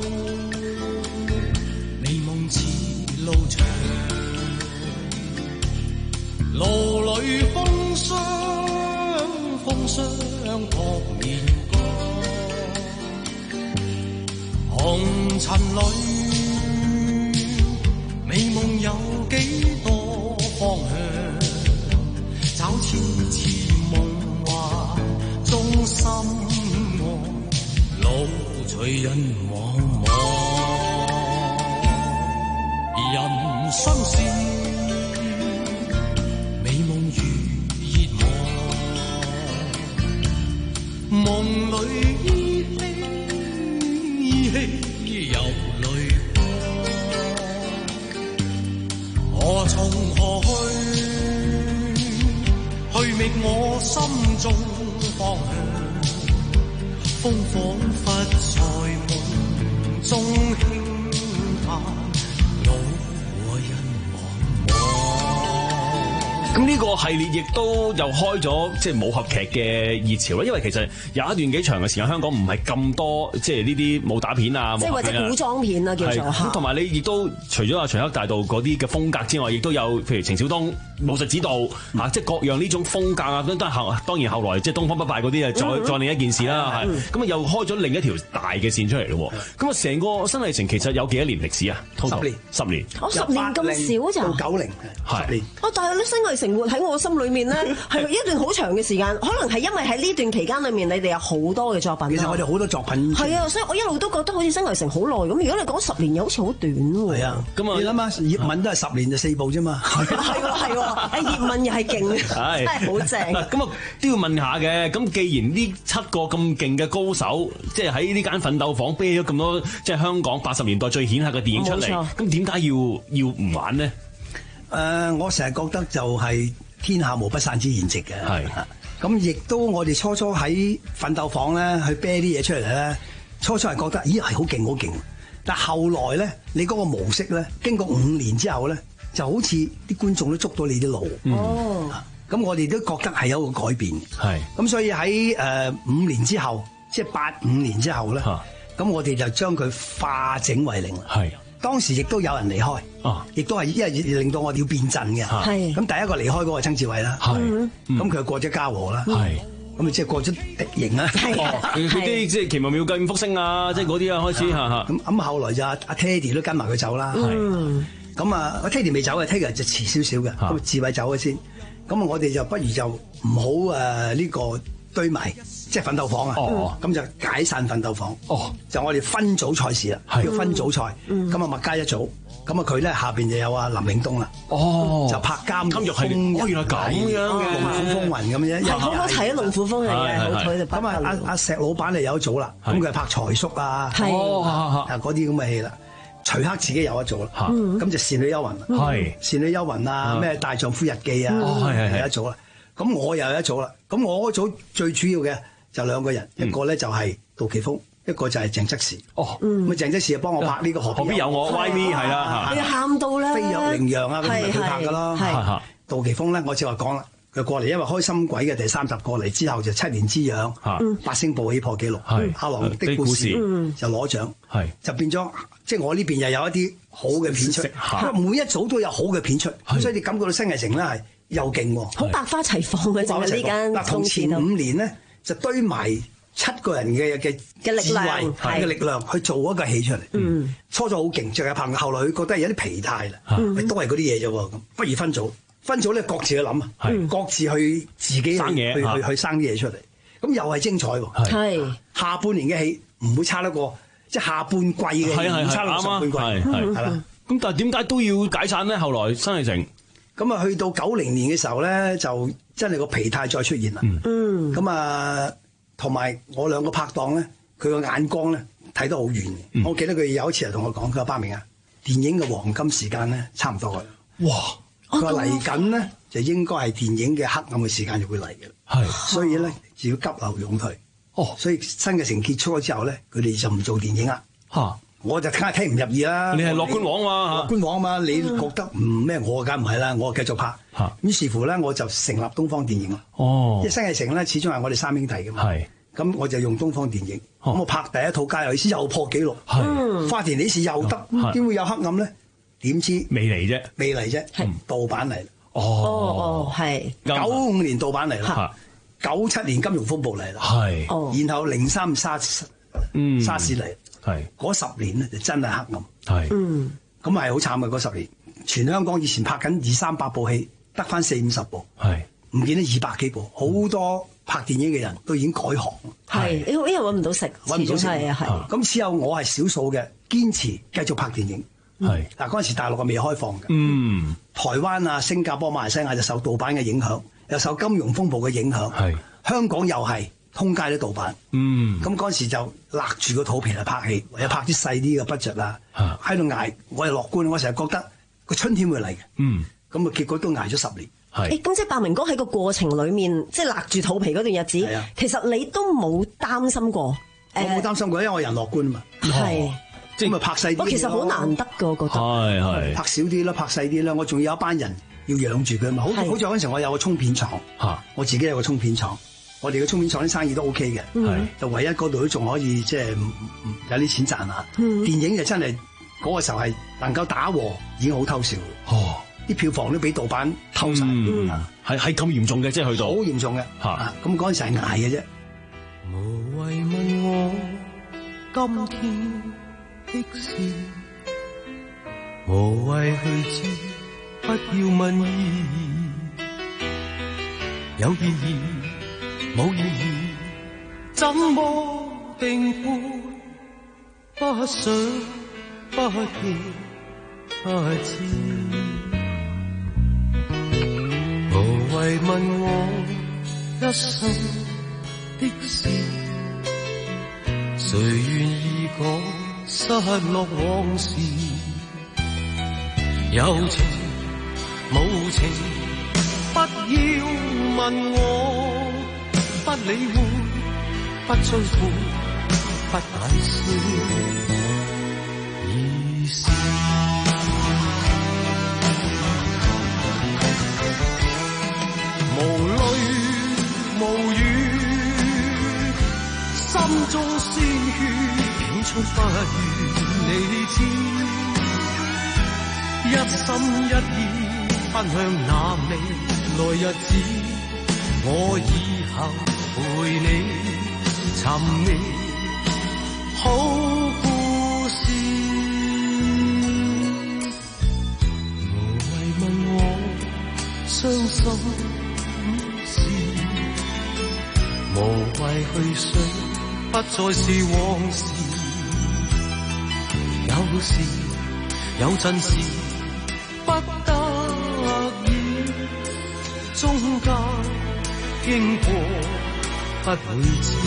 美夢似路長，路裏風霜，風霜撲面。紅塵裏，美夢有幾多方向？找千次夢幻中心愛，路隨人茫茫。人生是美夢如熱望，夢裏依稀有淚光，我從何去？去覓我心中方向。風彷彿在夢中輕嘆，路和人茫茫。 咁呢個系列亦都又開咗即係武俠劇嘅熱潮啦，因為其實有一段幾長嘅時間，香港唔係咁多即係呢啲武打片啊， 即係或者古裝片啊叫做。 咁同埋你亦都除咗阿徐克大道嗰啲嘅風格之外，亦都有譬如程小東武術指導啊，即係各樣呢種風格啊，都都後當然後來即係東方不敗嗰啲啊，再、嗯、再另一件事啦，係咁啊又開咗另一條大嘅線出嚟咯。咁啊成個新藝城其實有幾多年歷史啊？十年，十年， 哦十年咁少咋？ 到九零十年。 哦，但係咧新藝城活喺我心裏面咧係一段好長嘅時間，可能係因為喺呢段期間裏面，你哋有好多嘅作品。 其實我哋好多作品。 係啊，所以我一路都覺得好似新藝城好耐咁。如果你講十年，又好似好短喎。 係啊，咁啊，你諗下葉問都係十年就四部啫嘛。 係喎係喎，誒葉問又係勁，真係好正。 咁啊都要問下嘅。咁既然呢七個咁勁嘅高手，即係喺呢間奮鬥房啤咗咁多，即係香港八十年代最顯赫嘅電影出嚟，咁點解要要唔玩呢？ 誒、呃，我成日覺得就係天下無不散之筵席嘅。係，咁亦都我哋初初喺奮鬥房咧去啤啲嘢出嚟咧，初初係覺得咦係好勁好勁，但係後來咧你嗰個模式咧，經過五年之後咧，就好似啲觀眾都捉到你啲路。哦、嗯，咁我哋都覺得係有一個改變。係，咁所以喺誒五年之後，即係八五年之後咧，咁我哋就將佢化整為零啦。係。當時亦都有人離開，亦都係因為令到我哋要變陣嘅。係咁，第一個離開嗰個曾志偉啦，咁佢過咗嘉禾啦，咁啊即係過咗敵營啦。佢啲即係奇妙妙計五福星啊，即係嗰啲啊開始嚇嚇。 咁咁後來就阿阿 Teddy 都跟埋佢走啦。咁啊，阿 Teddy 未走嘅 Teddy 就遲少少嘅，咁志偉走咗先。咁啊，我哋就不如就唔好誒呢個堆埋。即係奮鬥房啊，咁、哦、就解散奮鬥房，哦、就我哋分組賽事啦，叫分組賽。咁啊、嗯，麥嘉一組，咁啊佢咧下邊就有阿林永東啦，哦、就拍監獄風雲，哦原來咁樣嘅龍虎風雲咁樣， 係好好睇啊龍虎風雲嘅，好睇就咁啊阿阿石老闆就有一組啦，咁佢係拍財叔啊，啊嗰啲咁嘅戲啦。徐克自己有一組啦，咁、嗯、就倩女幽魂，係倩女幽魂啊，咩大丈夫日記啊，係有一組啦。咁我又有一組啦，咁我嗰組最主要嘅。就兩個人，一個咧就係杜琪峰，一個就係鄭則仕。哦，咁啊鄭則仕就幫我拍呢個何必有我 ，Why Me 係啦， 你喊到咧， 飛躍羚羊啊，咁咪佢拍噶咯。杜琪峰咧，我正話講啦，佢過嚟，因為開心鬼嘅第三集過嚟之後就七年之癢，八星報喜破紀錄，阿郎的故事就攞獎，就變咗即係我呢邊又有一啲好嘅片出，因為每一組都有好嘅片出，所以你感覺到新藝城咧係又勁喎， 好百花齊放嘅就係呢間。 嗱，同前五年咧。就堆埋七個人嘅嘅嘅力量， 嘅力量去做一個戲出嚟。嗯，初初好勁，着阿鵬，後來佢覺得有啲疲態啦，都係嗰啲嘢啫喎。咁不如分組，分組咧各自去諗啊，各自去自己生嘢，去去去生啲嘢出嚟。咁又係精彩喎。係下半年嘅戲唔會差得過，即係下半季嘅戲唔差得過上半季。係係啦。咁但係點解都要解散咧？後來新藝城咁啊，去到九零年嘅時候咧，就真係個疲態再出現啦。嗯，咁啊，同埋我兩個拍檔咧，佢個眼光咧睇得好遠。嗯、我記得佢有一次係同我講，佢話巴明啊，電影嘅黃金時間咧差唔多啦。哇！佢話嚟緊咧就應該係電影嘅黑暗嘅時間就會嚟嘅。係，所以咧就要急流勇退。哦，所以新藝城結束咗之後咧，佢哋就唔做電影啦。嚇！我就梗係聽唔入耳啦！你係樂觀王嘛？樂觀王嘛？你覺得唔咩？我梗唔係啦，我繼續拍。於是乎咧，我就成立東方電影啦。哦，即係新藝城咧，始終係我哋三兄弟㗎嘛。係。咁我就用東方電影。咁我拍第一套《家有喜事》又破紀錄。係。花田喜事又得，點會有黑暗咧？點知未嚟啫？未嚟啫。係。盜版嚟。哦哦，係。九五年盜版嚟啦。九七年金融風暴嚟啦。係。哦。然後零三沙嗯沙士嚟。係嗰十年咧就真係黑暗，係，嗯，咁係好慘嘅嗰十年，全香港以前拍緊二三百部戲，得翻四五十部，係，唔見得二百幾部，好、嗯、多拍電影嘅人都已經改行，係，因為揾唔到食，揾唔到食，係啊係，咁只有我係少數嘅堅持繼續拍電影，係，嗱嗰陣時大陸係未開放嘅，嗯，台灣啊、新加坡、馬來西亞就受盜版嘅影響，又受金融風暴嘅影響，係，香港又係。通街都盜版，嗯，咁嗰陣時就勒住個肚皮嚟拍戲，或者拍啲細啲嘅 budget 啦，喺度捱，我係樂觀，我成日覺得個春天會嚟嘅，嗯，咁啊結果都捱咗十年，係，誒咁即係百明哥喺個過程裡面，即係勒住肚皮嗰段日子，係啊，其實你都冇擔心過，我冇擔心過，因為我人樂觀啊嘛，係，即係咪拍細啲？我其實好難得㗎，我覺得，係係拍少啲啦，拍細啲啦，我仲有一班人要養住佢嘛。好好在嗰陣時我有個沖片廠， 嚇， 我自己有個沖片廠，我哋嘅沖片廠啲生意都 OK 嘅，係就唯一嗰度都仲可以即係有啲錢賺啊。電影就真係嗰個時候係能夠打和已經好偷笑。 哦， 啲票房都俾盜版偷晒， 係係咁嚴重嘅，即係去到好嚴重嘅嚇。咁嗰陣時係捱嘅啫。 無謂問我今天的事，無謂去知，不要問意義，有意義冇意義，怎麼定判？不想不見不知，無謂問我一生的事，誰願意講失落往事？有情無情，不要問我，不理會，不追悔，不解釋，已是無淚無語，心中鮮血竟出不願你知，一心一意奔向那未來日子，我以後陪你尋覓好故事。無謂問我傷心事，無謂去想不再是往事，有時有陣時不得已，中間經過不會知，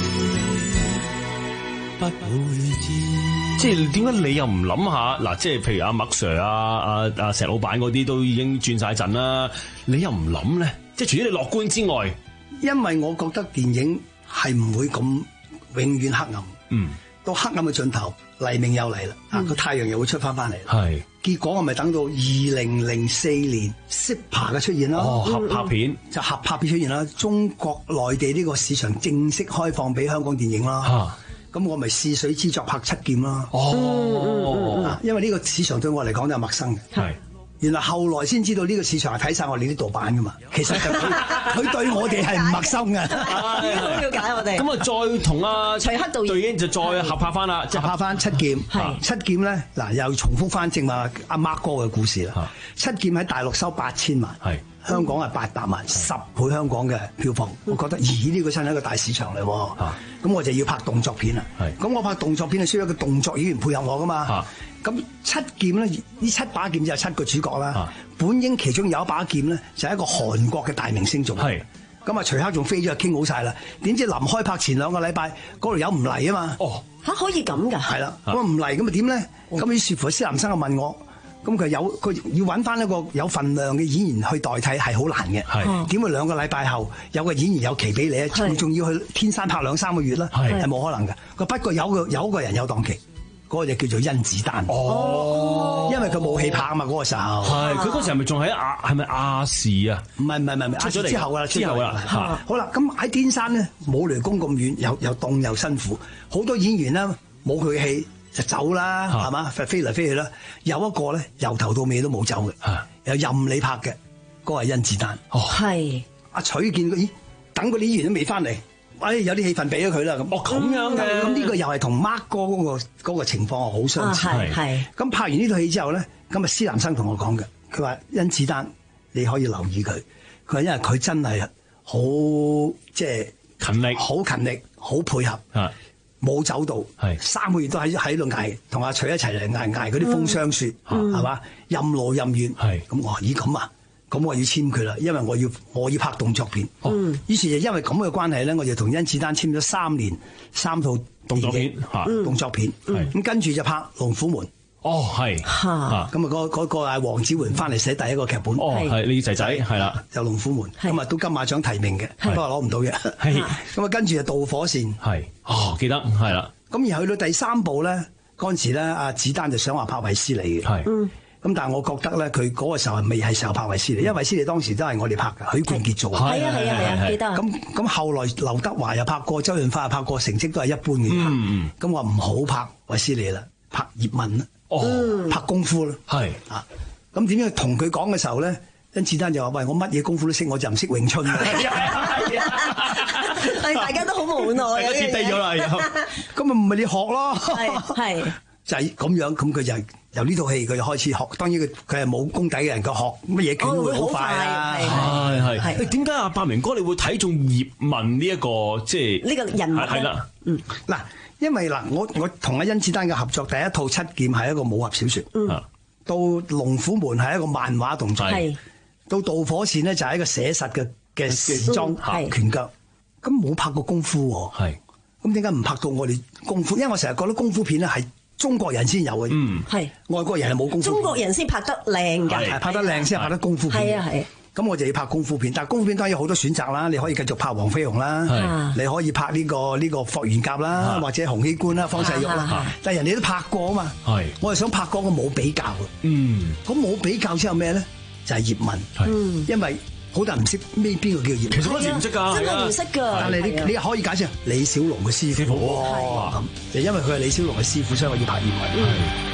不會知。 即係點解你又唔諗下嗱？即係譬如阿麥 Sir 啊、阿阿石老闆嗰啲都已經轉晒陣啦，你又唔諗咧？即係除咗你樂觀之外， 因為我覺得電影係唔會咁永遠黑暗。 嗯， 到黑暗嘅盡頭，黎明又嚟啦，啊個、嗯、太陽又會出翻翻嚟。 係， 結果我咪等到二零零四年 Super 嘅出現啦。 哦，合拍片、嗯、 就合拍片出現啦。中國內地呢個市場正式開放俾香港電影啦。咁、啊、我咪試水之作拍七劍啦。 哦、 啊，因為呢個市場對我嚟講都係陌生嘅。係。原來後來先知道呢個市場係睇晒我哋啲盜版噶嘛，其實佢佢對我哋係唔陌生嘅， 好了解我哋。 咁啊，再同阿徐克導演就再合拍翻啦， 即係合拍翻七劍。係七劍咧，嗱又重複翻正話阿 Mark 哥嘅故事啦。七劍喺大陸收八千萬，係香港係八百萬，十倍香港嘅票房。我覺得咦呢個真係一個大市場嚟喎。咁我就要拍動作片啦。咁我拍動作片係需要一個動作演員配合我噶嘛。咁七劍咧，呢七把劍就係七個主角啦。啊、本應其中有一把劍咧，就係一個韓國嘅大明星做。係咁啊，徐克仲飛咗去傾好晒啦。點知臨開拍前兩個禮拜，嗰度有唔嚟啊嘛。哦， 嚇可以咁㗎？係啦，咁啊唔嚟，咁啊點咧？咁於是乎，施南生就問我，咁佢有佢要揾翻一個有份量嘅演員去代替係好難嘅。係點會兩個禮拜後有個演員有期俾你啊？仲仲要去天山拍兩三個月啦，係冇可能嘅。佢不過有個有個人有檔期。嗰個就叫做甄子丹哦，因為佢冇戲拍啊嘛，嗰個時候係佢嗰時係咪仲喺亞係咪亞視啊？ 唔係唔係唔係亞視之後噶啦， 之後噶啦嚇。 好啦，咁喺天山咧冇雷公咁遠，又又凍又辛苦，好多演員咧冇佢嘅戲就走啦，係嘛？飛嚟飛去啦。有一個咧由頭到尾都冇走嘅，又任你拍嘅，嗰個係甄子丹。 哦，係阿徐見佢，咦？等個演員都未翻嚟。哎，有啲戲份俾咗佢啦，咁哦咁樣嘅， 咁呢個又係同 Mark 哥嗰個嗰個情況好相似。係係。咁拍完呢套戲之後咧，咁啊施南生同我講嘅，佢話甄子丹你可以留意佢，佢話因為佢真係好即係勤力， 好勤力，好配合，冇走到，係三個月都喺喺度捱，同阿徐一齊嚟捱捱嗰啲風霜雪，係嘛，任勞任怨。係咁我話咦咁啊！咁我要簽佢啦，因為我要我要拍動作片。嗯，於是就因為咁嘅關係咧，我就同甄子丹簽咗三年三套動作片嚇， 動作片。咁跟住就拍《龍虎門》。 哦，係嚇。咁啊， 嗰嗰個係黃子桓翻嚟寫第一個劇本。 哦，係你仔仔係啦， 就《龍虎門》。咁啊，都金馬獎提名嘅，不過攞唔到嘅。係。咁啊，跟住就《導火線》。係。哦，記得係啦。咁而去到第三部咧，嗰陣時咧，阿子丹就想話拍衛斯理嘅。係。 咁但係我覺得咧，佢嗰個時候係未係時候拍衛斯理，因為衛斯理當時都係我哋拍嘅，許冠傑做。 係啊係啊係啊，記得。 咁咁後來劉德華又拍過，周潤發又拍過，成績都係一般嘅。嗯咁我唔好拍衛斯理啦，拍葉問啦，哦，拍功夫啦。係啊，咁點樣同佢講嘅時候咧，甄子丹就話：喂，我乜嘢功夫都識，我就唔識詠春。係大家都好無奈。 大家跌低咗啦，又咁咪唔係你學咯？ 係係就係咁樣，咁佢就由呢套戲佢就開始學。當然佢佢係冇功底嘅人，佢學乜嘢拳都會好快啊！ 係係係。點解阿百鳴哥你會睇中葉問呢一個即係呢個人物？ 係啦， 嗯嗱，因為嗱，我我同阿甄子丹嘅合作，第一套《七劍》係一個武俠小説，嗯，到《龍虎門》係一個漫畫動作，係到《導火線》咧就係一個寫實嘅嘅時裝拳腳，咁冇拍過功夫喎，係咁點解唔拍到我哋功夫？因為我成日覺得功夫片咧係中國人先有嘅，嗯，係外國人係冇功夫片， 中國人先拍得靚㗎， 係拍得靚先係拍得功夫片， 係啊係。 咁我就要拍功夫片，但係功夫片當然有好多選擇啦，你可以繼續拍黃飛鴻啦，你可以拍呢個呢個霍元甲啦，或者洪熙官啦、方世玉啦，但係人哋都拍過啊嘛，係，我係想拍嗰個冇比較嘅，嗯，咁冇比較之後咩咧？就係葉問，嗯，因為好多人唔識咩邊個叫葉問， 其實嗰時唔識㗎， 真係唔識㗎， 但係你你可以解釋李小龍嘅師傅，哇，咁就因為佢係李小龍嘅師傅，所以我要拍葉問。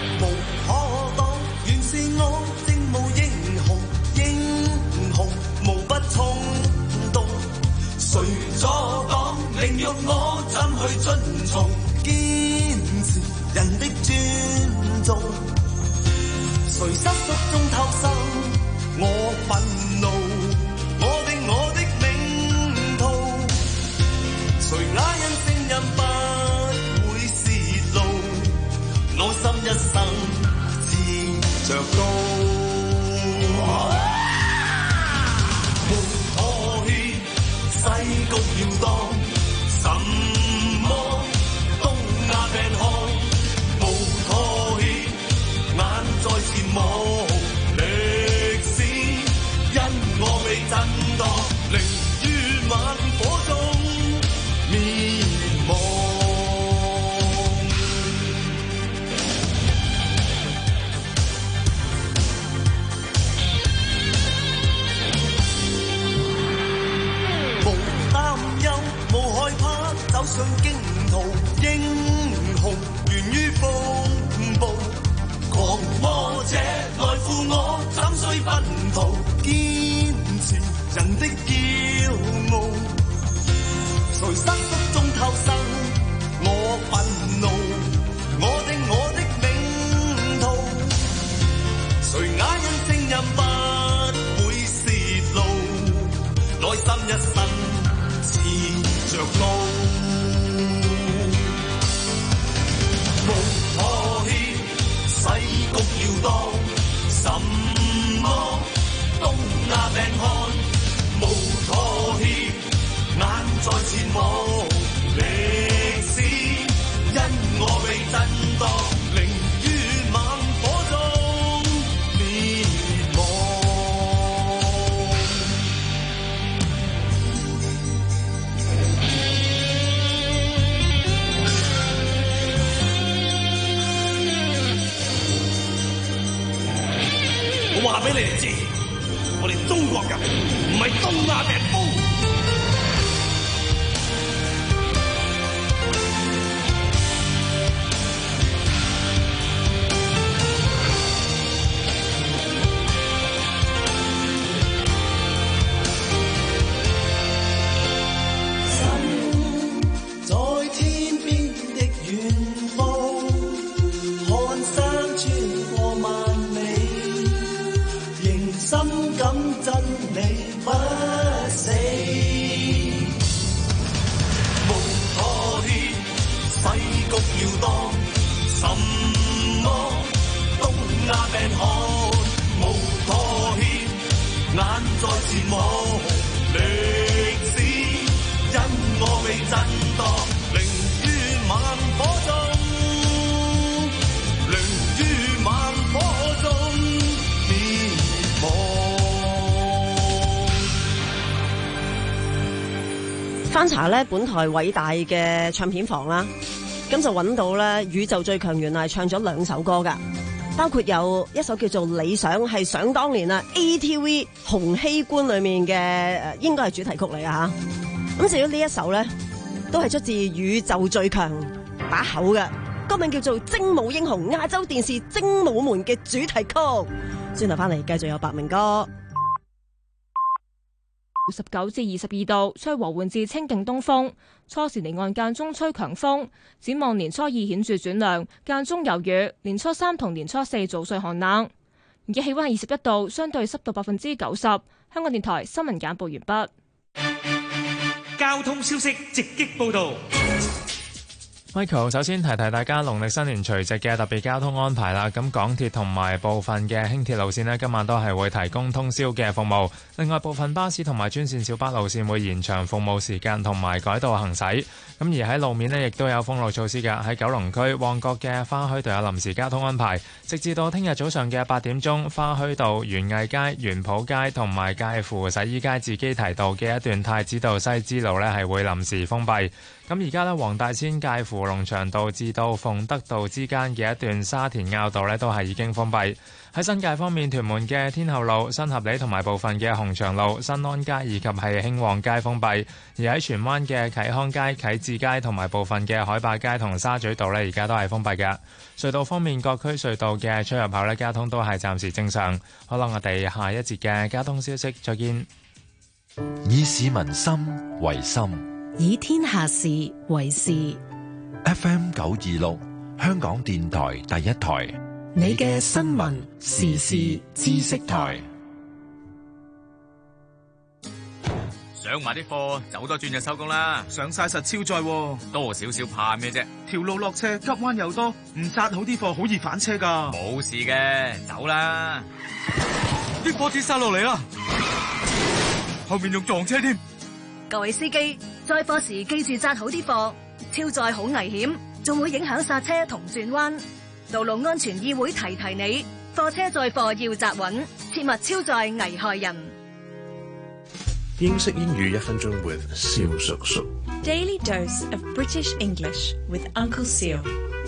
誰阻擋？凌辱我怎去遵從？堅持人的尊重。誰失足中偷生？我憤怒，我的我的領土。誰啞忍聲音不會泄露？內心一生自着高。世局搖蕩，什麼東亞病漢，無妥協，眼在前望，歷史因我被震盪，寧於猛火中滅亡。走上荊途，英雄源於風暴，狂魔者來赴我，斬碎糞土，堅持人的驕傲。誰失足中偷生？我憤怒，我的我的領土。誰啞忍聲音不會泄露？內心一生持着高。無妥協，世局搖蕩，什麼東亞病漢，無妥協，眼在前望，歷史因我被震盪，寧於猛火中滅亡。我話俾你哋知，我哋中國人唔係東亞病夫。神在天邊的遠方，看山穿過萬里。心感真理不死，無妥協，世局搖蕩，什麼東亞病漢，無妥協，眼在前望，歷史因我被震盪，寧於猛火中，寧於猛火中。 翻查咧本台偉大嘅唱片房啦，咁就揾到咧宇宙最強原來係唱咗兩首歌噶， 包括有一首叫做《理想》，係想當年啊 A T V 洪熙官裏面嘅，應該係主題曲嚟啊吓。咁至於呢一首咧，都係出自宇宙最強把口嘅，歌名叫做《精武英雄》，亞洲電視精武門嘅主題曲。轉頭翻嚟，繼續有白明歌。 十九至二十二度，吹和緩至清勁東風，初時離岸間中吹強風。展望年初二顯著轉涼，間中有雨。年初三同年初四早睡寒冷。而家氣溫係二十一度，相對濕度百分之九十。香港電台新聞簡報完畢。 交通消息直擊報道。 Michael 首先提提大家農曆新年除夕嘅特別交通安排啦。咁港鐵同埋部分嘅輕鐵路線呢，今晚都係會提供通宵嘅服務。另外部分巴士同埋專線小巴路線會延長服務時間同埋改道行駛。咁而喺路面呢，亦都有封路措施㗎。喺九龍區旺角嘅花墟道有臨時交通安排，直至到聽日早上嘅八點鐘，花墟道、園藝街、園圃街同埋介乎洗衣街至基堤道嘅一段太子道西支路呢，係會臨時封閉。咁而家呢，黃大仙介乎龍翔道至到鳳德道之間嘅一段沙田坳道呢，都係已經封閉。喺新界方面，屯門嘅天后路、新合里同埋部分嘅紅牆路、新安街以及係興旺街封閉。而喺荃灣嘅啟康街、啟智街同埋部分嘅海壩街同沙咀道呢，而家都係封閉嘅。隧道方面，各區隧道嘅出入口呢，交通都係暫時正常。好啦，我哋下一節嘅交通消息再見。 以市民心為心， 以天下事為事。 F M 九二六，香港電台第一台， 你嘅新聞時事知識台。 上埋啲貨，走多轉就收工啦。 上晒實超載， 多少少怕咩啫？ 條路落斜，急彎又多，唔紮好啲貨，好易反車噶。 冇事嘅，走啦。 啲貨跌晒落嚟啦，後面仲撞車添。 各位司機，載貨時記住紮好啲貨，超載好危險，仲會影響剎車同轉彎。道路安全議會提提你，貨車載貨要紮穩，切勿超載危害人。 英式英語一分鐘 with 蕭叔叔。 Daily dose of British English with Uncle Seal。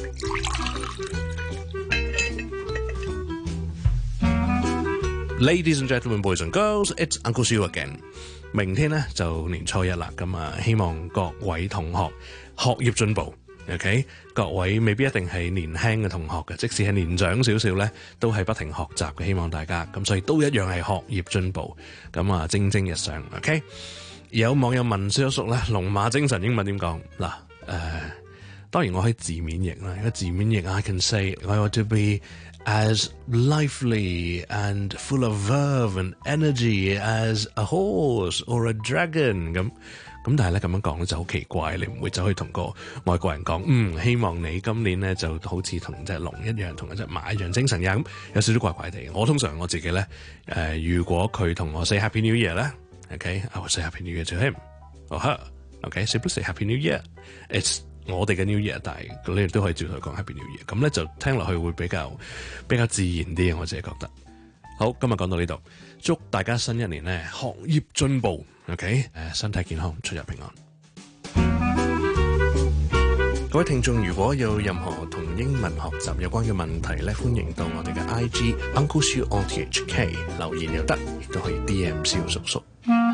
Ladies and gentlemen, boys and girls, it's Uncle Seal again。 明天呢就年初一啦，咁啊希望各位同學學業進步。OK， 各位未必一定係年輕嘅同學嘅，即使係年長少少咧，都係不停學習嘅。希望大家咁，所以都一樣係學業進步，咁啊蒸蒸日上。OK， 有網友問蕭叔咧，龍馬精神英文點講？嗱，誒、呃，當然我可以字面譯啦。如果字面譯 ，I can say I want to be as lively and full of verve and energy as a horse or a dragon 咁。咁但係咧咁樣講咧就好奇怪，你唔會走去同個外國人講，嗯，希望你今年咧就好似同隻龍一樣，同一隻馬一樣精神嘅，咁有少少怪怪地。我通常我自己咧，誒、呃，如果佢同我 say Happy New Year 咧 ，OK，I will say Happy New Year to him or her，OK，simply say Happy New Year，it's 我哋嘅 New Year， 但係你哋都可以照佢講 Happy New Year， 咁咧就聽落去會比較比較自然啲，我自己覺得。好，今日講到呢度，祝大家新一年咧學業進步。OK， 誒，身體健康，出入平安。各位聽眾，如果有任何同英文學習有關嘅問題咧，歡迎到我哋嘅 I G Uncle Siu O T H K 留言又得，亦都可以 D M 蕭叔叔。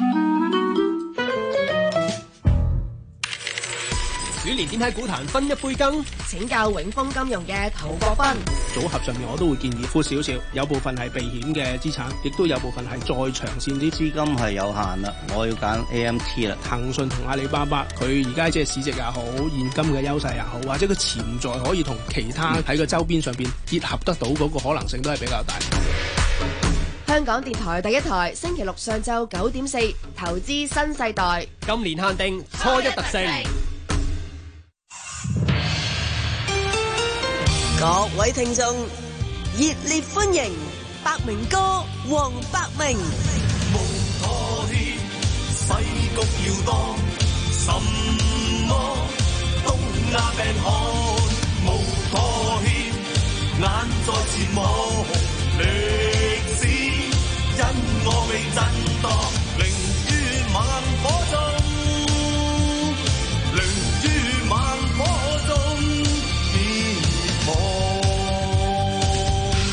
鼠年點睇股壇分一杯羹？ 請教永豐金融嘅陶國斌。 組合上面我都會建議闊少少，有部分係避險嘅資產，亦都有部分係再長線啲。 資金係有限啦，我要揀 A M T 啦。 騰訊同阿里巴巴，佢而家即係市值也好，現金嘅優勢也好，或者佢潛在可以同其他喺個周邊上邊結合得到嗰個可能性都係比較大。 香港電台第一台，星期六上晝九點四，投資新世代。 今年限定初一特勝。 各位聽眾，熱烈歡迎百明哥黃百鳴。 無妥協，世局搖蕩，什麼東亞病寒？無妥協，眼在前望，歷史因我被震盪，凌於猛火中，凌於猛火中。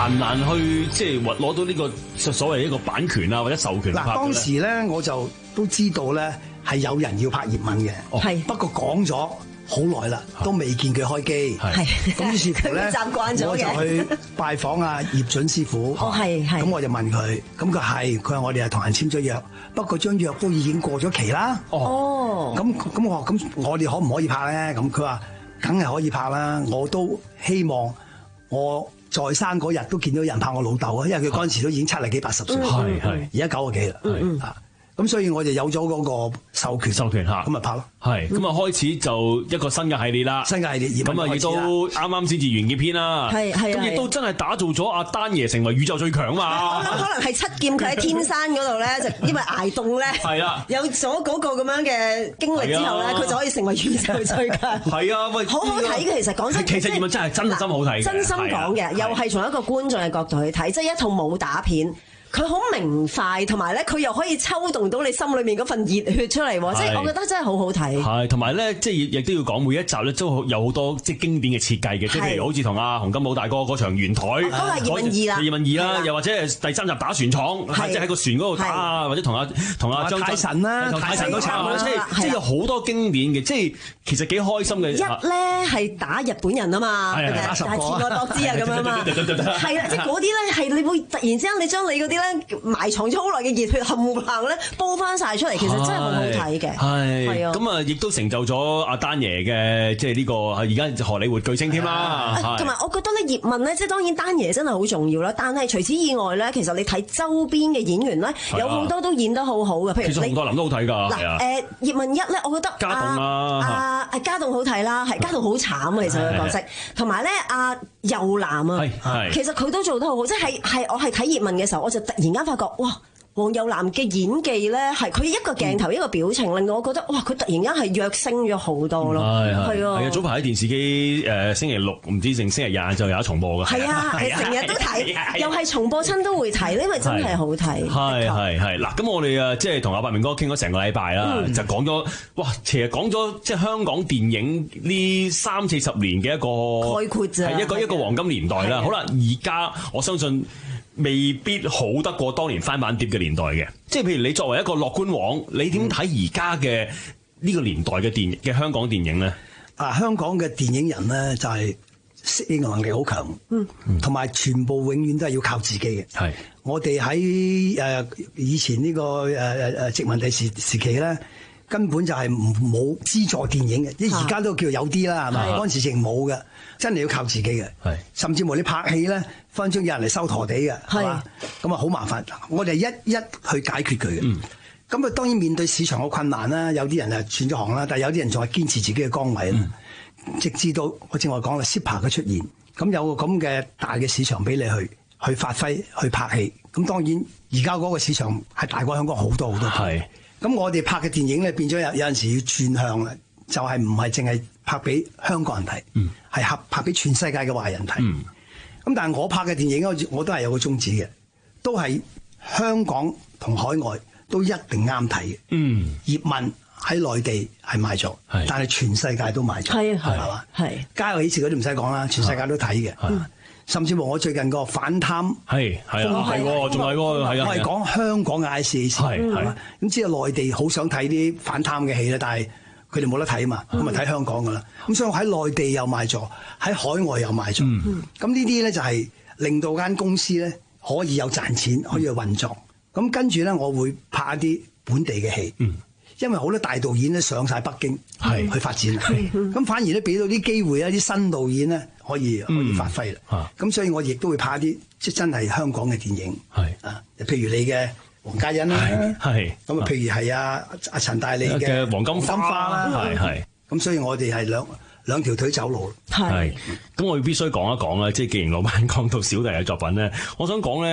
難唔難去即係攞到呢個所謂一個版權啊或者授權拍？ 嗱，當時咧我就都知道咧係有人要拍葉問嘅，係不過講咗好耐啦，都未見佢開機。係咁於是乎咧， 習慣咗嘅， 我就去拜訪阿葉準師傅。 哦，係係。 咁我就問佢，咁佢係，佢話我哋係同人簽咗約，不過張約都已經過咗期啦。哦。咁咁我話咁我哋可唔可以拍咧？咁佢話梗係可以拍啦，我都希望我在生嗰日都見到人拍我老豆啊，因為佢嗰陣時都已經七十幾八十歲，係係，而家九十幾啦。嗯嗯。咁所以我就有咗嗰個授權， 授權嚇， 咁咪拍咯。 係，咁啊開始就一個新嘅系列啦。 新嘅系列， 咁啊亦都啱啱先至完結篇啦。 係係咁亦都真係打造咗阿丹爺成為宇宙最強嘛。 我諗可能係七劍佢喺天山嗰度咧，就因為捱凍咧，係啦，有咗嗰個咁樣嘅經歷之後咧，佢就可以成為宇宙最強。係啊，喂，好好睇嘅其實講真， 其實葉問真係真心好睇， 真心講嘅，又係從一個觀眾嘅角度去睇，即係一套武打片。佢好明快，同埋咧，佢又可以抽動到你心裏面嗰份熱血出嚟喎，即係我覺得真係好好睇。係，同埋咧，即係亦都要講每一集咧，都有好多即係經典嘅設計嘅，即係譬如好似同阿洪金寶大哥嗰場圓台，嗰個係葉問二啦，葉問二啦，又或者係第三集打船廠，即係喺個船嗰度打啊，或者同阿同阿張泰臣啦， 泰臣都差唔多，即係即係有好多經典嘅，即係其實幾開心嘅。一咧係打日本人啊嘛，打十個，係前愛博之啊咁樣嘛，係啦，即係嗰啲咧係你會突然之間你將你嗰啲埋藏咗好耐嘅熱血冚唪唥咧煲翻晒出嚟，其實真係好好睇嘅。係啊，咁啊，亦都成就咗阿丹爺嘅即係呢個而家荷里活巨星添啦。同埋我覺得咧葉問咧，即係當然丹爺真係好重要啦。但係除此以外咧，其實你睇周邊嘅演員咧，有好多都演得好好嘅。譬如其實洪國林都好睇㗎。嗱誒葉問一咧，我覺得家棟啦，阿阿家棟好睇啦，係家棟好慘啊，其實佢角色。同埋咧阿右南啊，其實佢都做得好好，即係係我係睇葉問嘅時候，我就突然間發覺哇！黃又南嘅演技咧，係佢一個鏡頭、嗯、一個表情，令到我覺得哇！佢突然間係躍升咗好多咯。係係係啊！早排喺電視機誒、呃、星期六唔知定星期廿就有一重播㗎。係啊，成日都睇，又係重播親都會睇，因為真係好睇。係係係嗱，咁我哋啊即係同阿百鳴哥傾咗成個禮拜啦，嗯、就講咗哇，其實講咗即係香港電影呢三四十年嘅一個概括啫，係一個一個黃金年代啦。好啦，而家我相信未必好得過當年翻版碟嘅年代嘅，即係譬如你作為一個樂觀王，你點睇而家嘅呢個年代嘅電嘅香港電影咧？ 啊，香港嘅電影人咧就係適應能力好強，嗯，同埋全部永遠都係要靠自己嘅。係，我哋喺誒以前呢個誒誒誒殖民地時時期咧，根本就係冇資助電影嘅，即係而家都叫有啲啦，係咪？嗰陣時淨冇嘅，真係要靠自己嘅。係，甚至乎你拍戲咧，分鐘有人嚟收陀地嘅，係嘛？咁啊好麻煩，我哋一一去解決佢嘅。嗯，咁啊當然面對市場嘅困難啦，有啲人啊轉咗行啦，但係有啲人仲係堅持自己嘅崗位啦。嗯，直至到我正話講啦 Super 嘅出現，咁有個咁嘅大嘅市場俾你去去發揮去拍戲。咁當然而家嗰個市場係大過香港好多好多。係。咁我哋拍嘅電影咧變咗有有陣時要轉向啦，就係唔係淨係拍俾香港人睇，係合、嗯、拍俾全世界嘅華人睇。咁、嗯、但係我拍嘅電影，我我都係有個宗旨嘅，都係香港同海外都一定啱睇嘅。嗯，葉問喺內地係賣咗，但係全世界都賣咗，係係嘛？係家有喜事嗰啲唔使講啦，全世界都睇嘅。甚至乎我最近個反貪係係啊係喎，仲係喎，係啊！我係講香港嘅 I C A C 係係咁，知道內地好想睇啲反貪嘅戲咧，但係佢哋冇得睇啊嘛，咁咪睇香港噶啦。咁所以我喺內地又賣咗，喺海外又賣咗。咁呢啲咧就係令到間公司咧可以有賺錢，可以去運作。咁跟住咧，我會拍一啲本地嘅戲。因為好多大導演咧上晒北京去發展，咁反而咧俾到啲機會一啲新導演咧可以可以發揮啦。咁、嗯、所以我亦都會拍一啲即係真係香港嘅電影，啊，譬如你嘅黃家欣啦，係咁啊，譬如係阿阿陳大利嘅黃金花啦，係係。咁所以我哋係兩兩條腿走路。係，咁我必須講一講啦，即係既然老闆講到小弟嘅作品咧，我想講咧，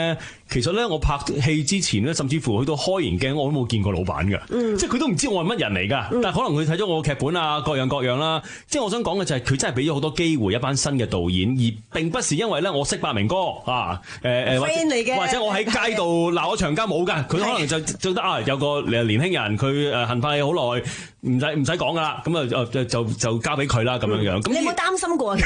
其實咧我拍戲之前咧，甚至乎去到開完鏡我都冇見過老闆嘅，嗯、即係佢都唔知我係乜人嚟㗎。嗯、但係可能佢睇咗我劇本啊，各樣各樣啦。即係我想講嘅就係佢真係俾咗好多機會一班新嘅導演，而並不是因為咧我識百鳴哥啊，誒誒或或者我喺街度鬧咗場交冇㗎。佢可能就就得啊，有個年輕人佢誒恨拍戲好耐，唔使唔使講㗎啦。咁啊就就就交俾佢啦咁樣樣。咁你有冇擔心過啊？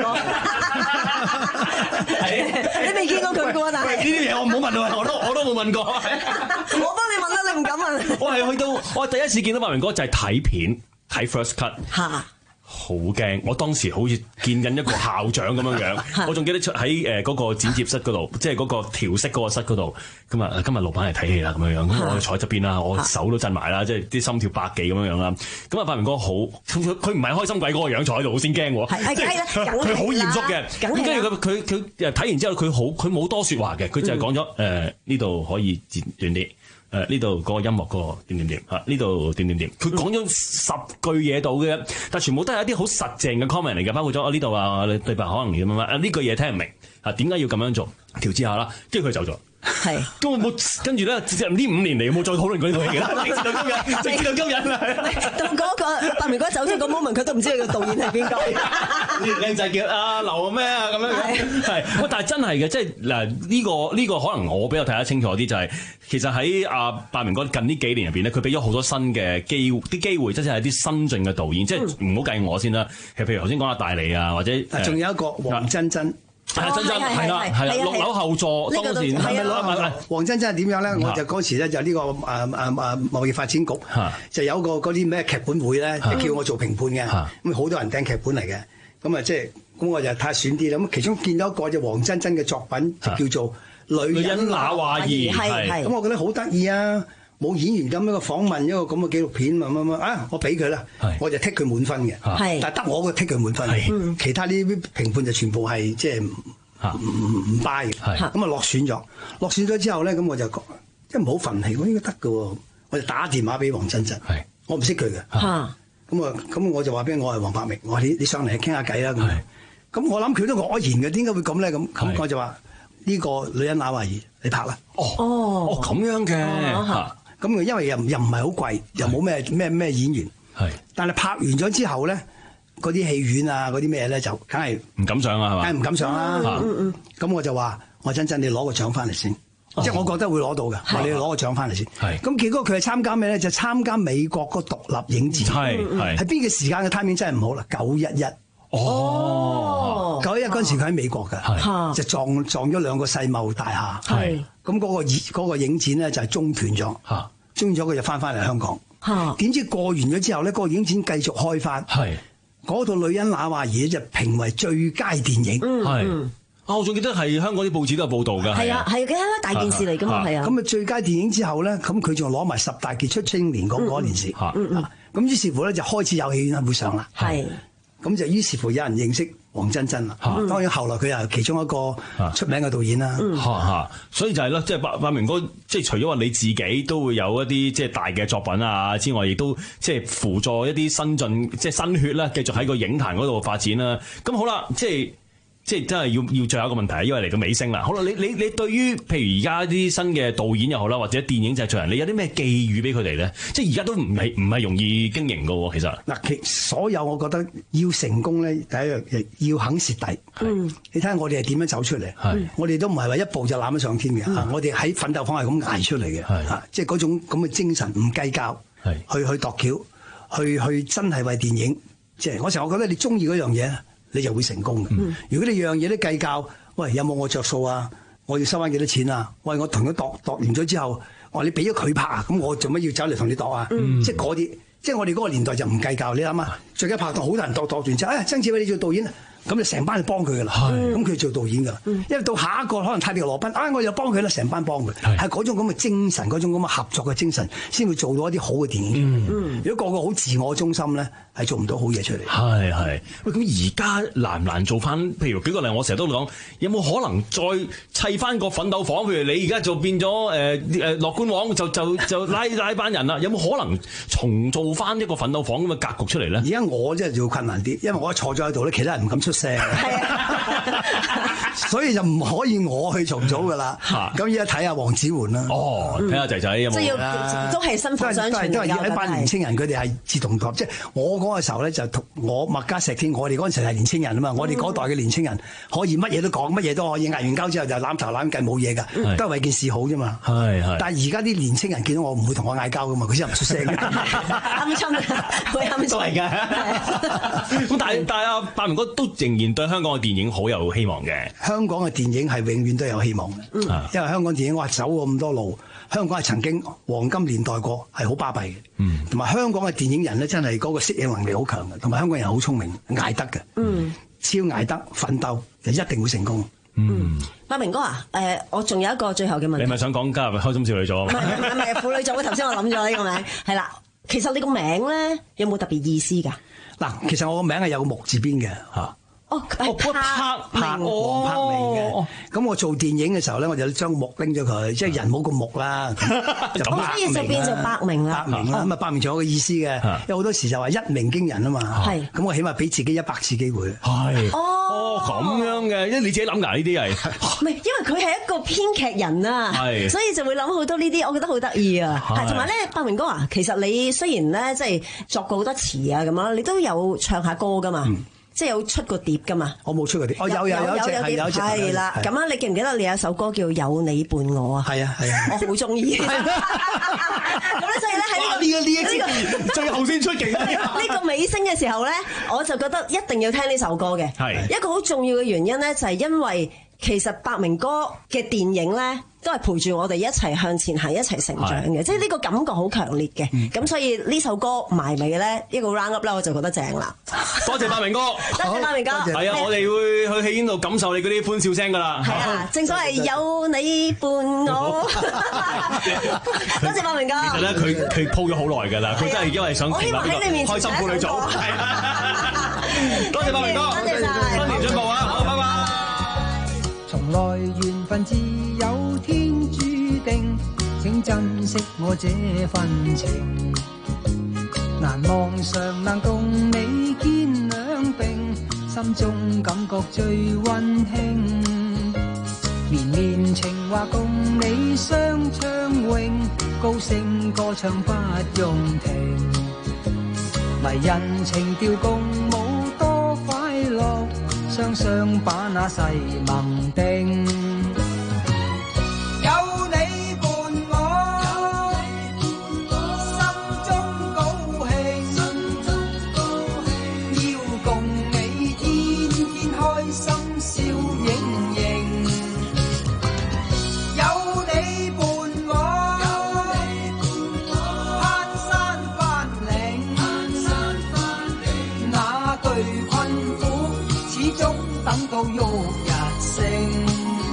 你未見過佢嘅喎，但係呢啲嘢我唔好問喎，我都我都冇問過。 我幫你問啦，你唔敢問。 我係去到我第一次見到百鳴哥就係睇片睇 first cut。嚇！好驚！我當時好似見緊一個校長咁樣樣，我仲記得出喺誒嗰個剪接室嗰度，即係嗰個調色嗰個室嗰度。咁啊，今日老闆嚟睇戲啦，咁樣樣，咁我坐喺側邊啦，我手都震埋啦，即係啲心跳百幾咁樣樣啦。咁啊，百鳴哥好，佢唔係開心鬼嗰個樣坐喺度，我先驚喎。佢好嚴肅嘅。咁跟住佢佢佢睇完之後，佢好佢冇多説話嘅，佢就係講咗誒呢度可以剪短啲。誒呢度嗰個音樂嗰個點點點嚇，呢度點點點，佢講咗十句嘢到嘅，但全部都係一啲好實淨嘅 comment 嚟嘅，包括咗我呢度啊對白可能咁樣啊呢句嘢聽唔明啊，點解要咁樣做？調節下啦，跟住佢走咗。係，咁我冇跟住咧，呢五年嚟冇再討論過呢套戲啦，直至到今日，直至到今日啦。 到嗰個百鳴哥走咗個 moment，佢都唔知佢個導演係邊個。 靚仔叫阿劉咩啊咁樣樣，係，但係真係嘅，即係嗱呢個呢個可能我比較睇得清楚啲，就係其實喺阿百鳴哥近呢幾年入邊咧，佢俾咗好多新嘅機啲機會，即係啲新進嘅導演，即係唔好計我先啦。其實譬如頭先講阿大利啊，或者仲有一個黃真真。 係啊，真真係啦，係啦，六樓後座當時係咪攞黃真真係點樣咧？我就嗰時咧就呢個誒誒誒貿易發展局就有個嗰啲咩劇本會咧，叫我做評判嘅，咁好多人訂劇本嚟嘅，咁啊即係咁我就睇下選啲啦。咁其中見到一個就黃真真嘅作品就叫做《女人那話兒》，係咁我覺得好得意啊！冇演員咁樣嘅訪問一個咁嘅紀錄片乜乜乜啊！我俾佢啦，我就剔佢滿分嘅，但係得我個剔佢滿分，其他啲評判就全部係即係唔唔唔 buy 嘅。咁啊落選咗，落選咗之後咧，咁我就即係唔好憤氣，我應該得嘅喎，我就打電話俾黃真真，我唔識佢嘅，咁啊咁我就話俾我係黃百鳴，我話你你上嚟傾下偈啦咁，咁我諗佢都愕然嘅，點解會咁咧？咁咁我就話呢個女人那話兒你拍啦， 哦哦咁樣嘅。 咁因為又又唔係好貴，又冇咩咩咩演員，係。但係拍完咗之後咧，嗰啲戲院啊，嗰啲咩咧就梗係唔敢上啊，係嘛？ 梗係唔敢上啦。嗯嗯。咁我就話：我真真你攞個獎翻嚟先，即係我覺得會攞到嘅。話你攞個獎翻嚟先。係。咁結果佢係參加咩咧？就參加美國個獨立影展。係係。係邊個時間嘅 timing 真係唔好啦？九一一。哦。九一一嗰陣時佢喺美國㗎，就撞撞咗兩個世貿大廈。係。咁嗰個嗰個影展咧就係中斷咗，中斷咗佢就翻翻嚟香港。點知過完咗之後咧，嗰個影展繼續開翻。係嗰套《女人那話兒》就評為最佳電影。 係啊，我仲記得係香港啲報紙都有報導㗎。 係啊，係嘅，大件事嚟㗎嘛，係啊。 咁啊，最佳電傑之後咧，咁佢仲攞埋十大傑出青年嗰嗰件事。咁於是乎咧，就開始有戲院會上啦。係。咁就於是乎有人認識黃真真啦，嗯、當然後來佢又係其中一個出名嘅導演啦。嚇嚇、嗯嗯，所以就係咯，即係百百鳴哥，即係除咗話你自己都會有一啲即係大嘅作品啊之外，亦都即係輔助一啲新進即係新血啦，繼續喺個影壇嗰度發展啦。咁好啦，即係。即係真係要要最後一個問題，因為嚟到尾聲啦。好啦，你你你對於譬如而家啲新嘅導演又好啦，或者電影製作人，你有啲咩寄語俾佢哋咧？即係而家都唔係唔係容易經營㗎喎，其實嗱，其所有我覺得要成功咧，第一樣要肯蝕底。嗯，你睇下我哋係點樣走出嚟？係，我哋都唔係話一步就攬得上天嘅。嗯、我哋喺奮鬥坊係咁捱出嚟嘅。係，啊，即係嗰種咁嘅精神，唔計較，係去去度橋，去去真係為電影。即係我成日我覺得你中意嗰樣嘢，你就會成功嘅。嗯、如果你樣嘢都計較，喂，有冇我着數啊？我要收翻幾多錢啊？喂，我同佢度度完咗之後，我話你俾咗佢拍啊，咁我做乜要走嚟同你度啊？嗯、即係嗰啲，即係我哋嗰個年代就唔計較。你諗下，最佳拍檔好多人度度完之後，哎，曾志偉你做導演，咁就成班去幫佢噶啦。咁佢做導演噶啦，嗯、因為到下一個可能泰迪羅賓，啊，我又幫佢啦，成班幫佢，係嗰種咁嘅精神，嗰種咁嘅合作嘅精神，先會做到一啲好嘅電影。嗯、如果個個好自我中心咧，係做唔到好嘢出嚟。係係，喂，咁而家難唔難做翻？譬如舉個例，我成日都講，有冇可能再砌翻個奮鬥房？譬如你而家就變咗誒誒樂觀網，就就就拉拉班人啦。有冇可能重做翻一個奮鬥房咁嘅格局出嚟咧？ 而家我真係要困難啲，因為我坐咗喺度咧，其他人唔敢出聲，所以就唔可以我去重組噶啦。咁而家睇下黃子桓啦。 哦，睇下仔仔有冇？ 即係要都係身份相傳， 都係要一班年青人，佢哋係志同道合。即係我嗰個時候咧，就同我麥嘉錫天，我哋嗰陣時係年青人啊嘛。我哋嗰代嘅年青人可以乜嘢都講，乜嘢都可以，嗌完交之後就攬頭攬計冇嘢㗎，都係為件事好啫嘛。係係。但係而家啲年青人見到我唔會同我嗌交㗎嘛，佢先唔出聲嘅。 啱春，會啱都係㗎。咁但係但係阿百鳴哥都仍然對香港嘅電影好有希望嘅。 香港嘅電影係永遠都有希望嘅，嗯、因為香港電影我走過咁多路，香港係曾經黃金年代過，係好巴閉嘅。同埋、嗯、香港嘅電影人咧，真係嗰個適應能力好強嘅，同埋香港人好聰明，捱得嘅。嗯，只要捱得奮鬥，就一定會成功。 嗯，百鳴哥啊，誒、呃，我仲有一個最後嘅問題。 你咪想講加入開心少女組啊？ 唔係唔係婦女組，頭先我諗咗呢個名，係啦。其實你個名咧有冇特別意思㗎？ 嗱，其實我個名係有個木字邊嘅嚇。 哦，柏柏明黃柏明嘅。咁我做電影嘅時候咧，我就將木拎咗佢，即係人冇咁木啦。 咁所以就變做百鳴啦。 百鳴啦，咁啊百鳴仲有個意思嘅，因為好多時就話一鳴驚人啊嘛。係。咁我起碼俾自己一百次機會。係。 哦，咁樣嘅，因為你自己諗㗎呢啲係。 唔係，因為佢係一個編劇人啊， 係。 所以就會諗好多呢啲，我覺得好得意啊。係。同埋咧，百鳴哥啊，其實你雖然咧即係作過好多詞啊咁樣，你都有唱下歌㗎嘛。即係有出過碟㗎嘛？ 我冇出過碟。哦，有有有隻係有隻係啦。咁啊，你記唔記得你有首歌叫《有你伴我》啊？ 係啊係啊， 我好中意。咁咧，所以咧喺呢個呢一支最後先出境呢個尾聲嘅時候咧，我就覺得一定要聽呢首歌嘅。係一個好重要嘅原因咧，就係因為其實百鳴哥嘅電影咧，都係陪住我哋一齊向前行，一齊成長嘅，即係呢個感覺好強烈嘅。咁、嗯、所以呢首歌埋尾咧，呢個 round up 咧，我就覺得正啦。 多謝百鳴哥， 多謝百鳴哥。 係啊，我哋會去戲院度感受你嗰啲歡笑聲噶啦。 係啊，正所謂有你伴我。多謝百鳴哥。其實咧，佢佢鋪咗好耐㗎啦，佢真係因為想成立呢個開心婦女組。係啊，多謝百鳴哥， 多謝晒， 新年進步啊！好，拜拜。 從來緣分自有天注定，請珍惜我這份情。難忘常能共你肩兩並，心中感覺最溫馨。綿綿情話共你雙暢泳，高聲歌唱不用停。迷人情調共舞多快樂，雙雙把那誓盟定。有你伴我，心中高興，要共你天天開心笑盈盈。有你伴我，攀山翻嶺，那句困苦始終等到旭日升。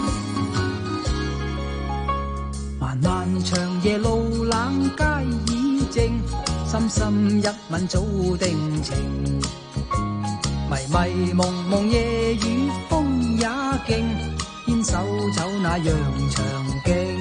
漫漫長夜路冷街已靜，深深一吻早定情。迷迷蒙蒙夜雨風也勁，牽手走那羊腸徑。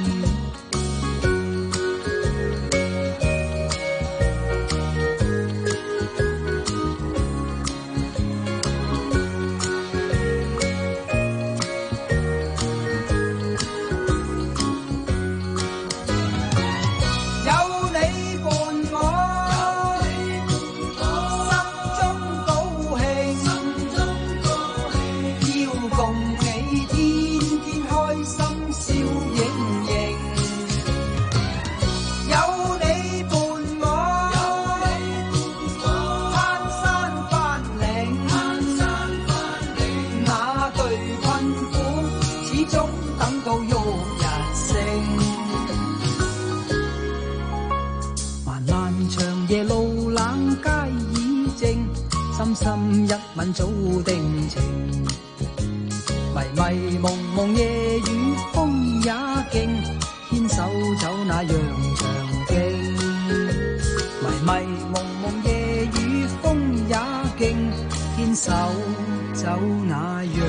深深一吻早定情，迷迷蒙蒙夜雨風也勁，牽手走那羊腸徑。迷迷蒙蒙夜雨風也勁，牽手走那羊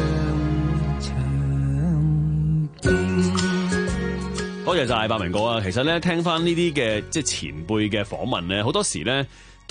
腸徑。 多謝晒百鳴哥啊！其實咧，聽翻呢啲嘅即係前輩嘅訪問咧，好多時咧。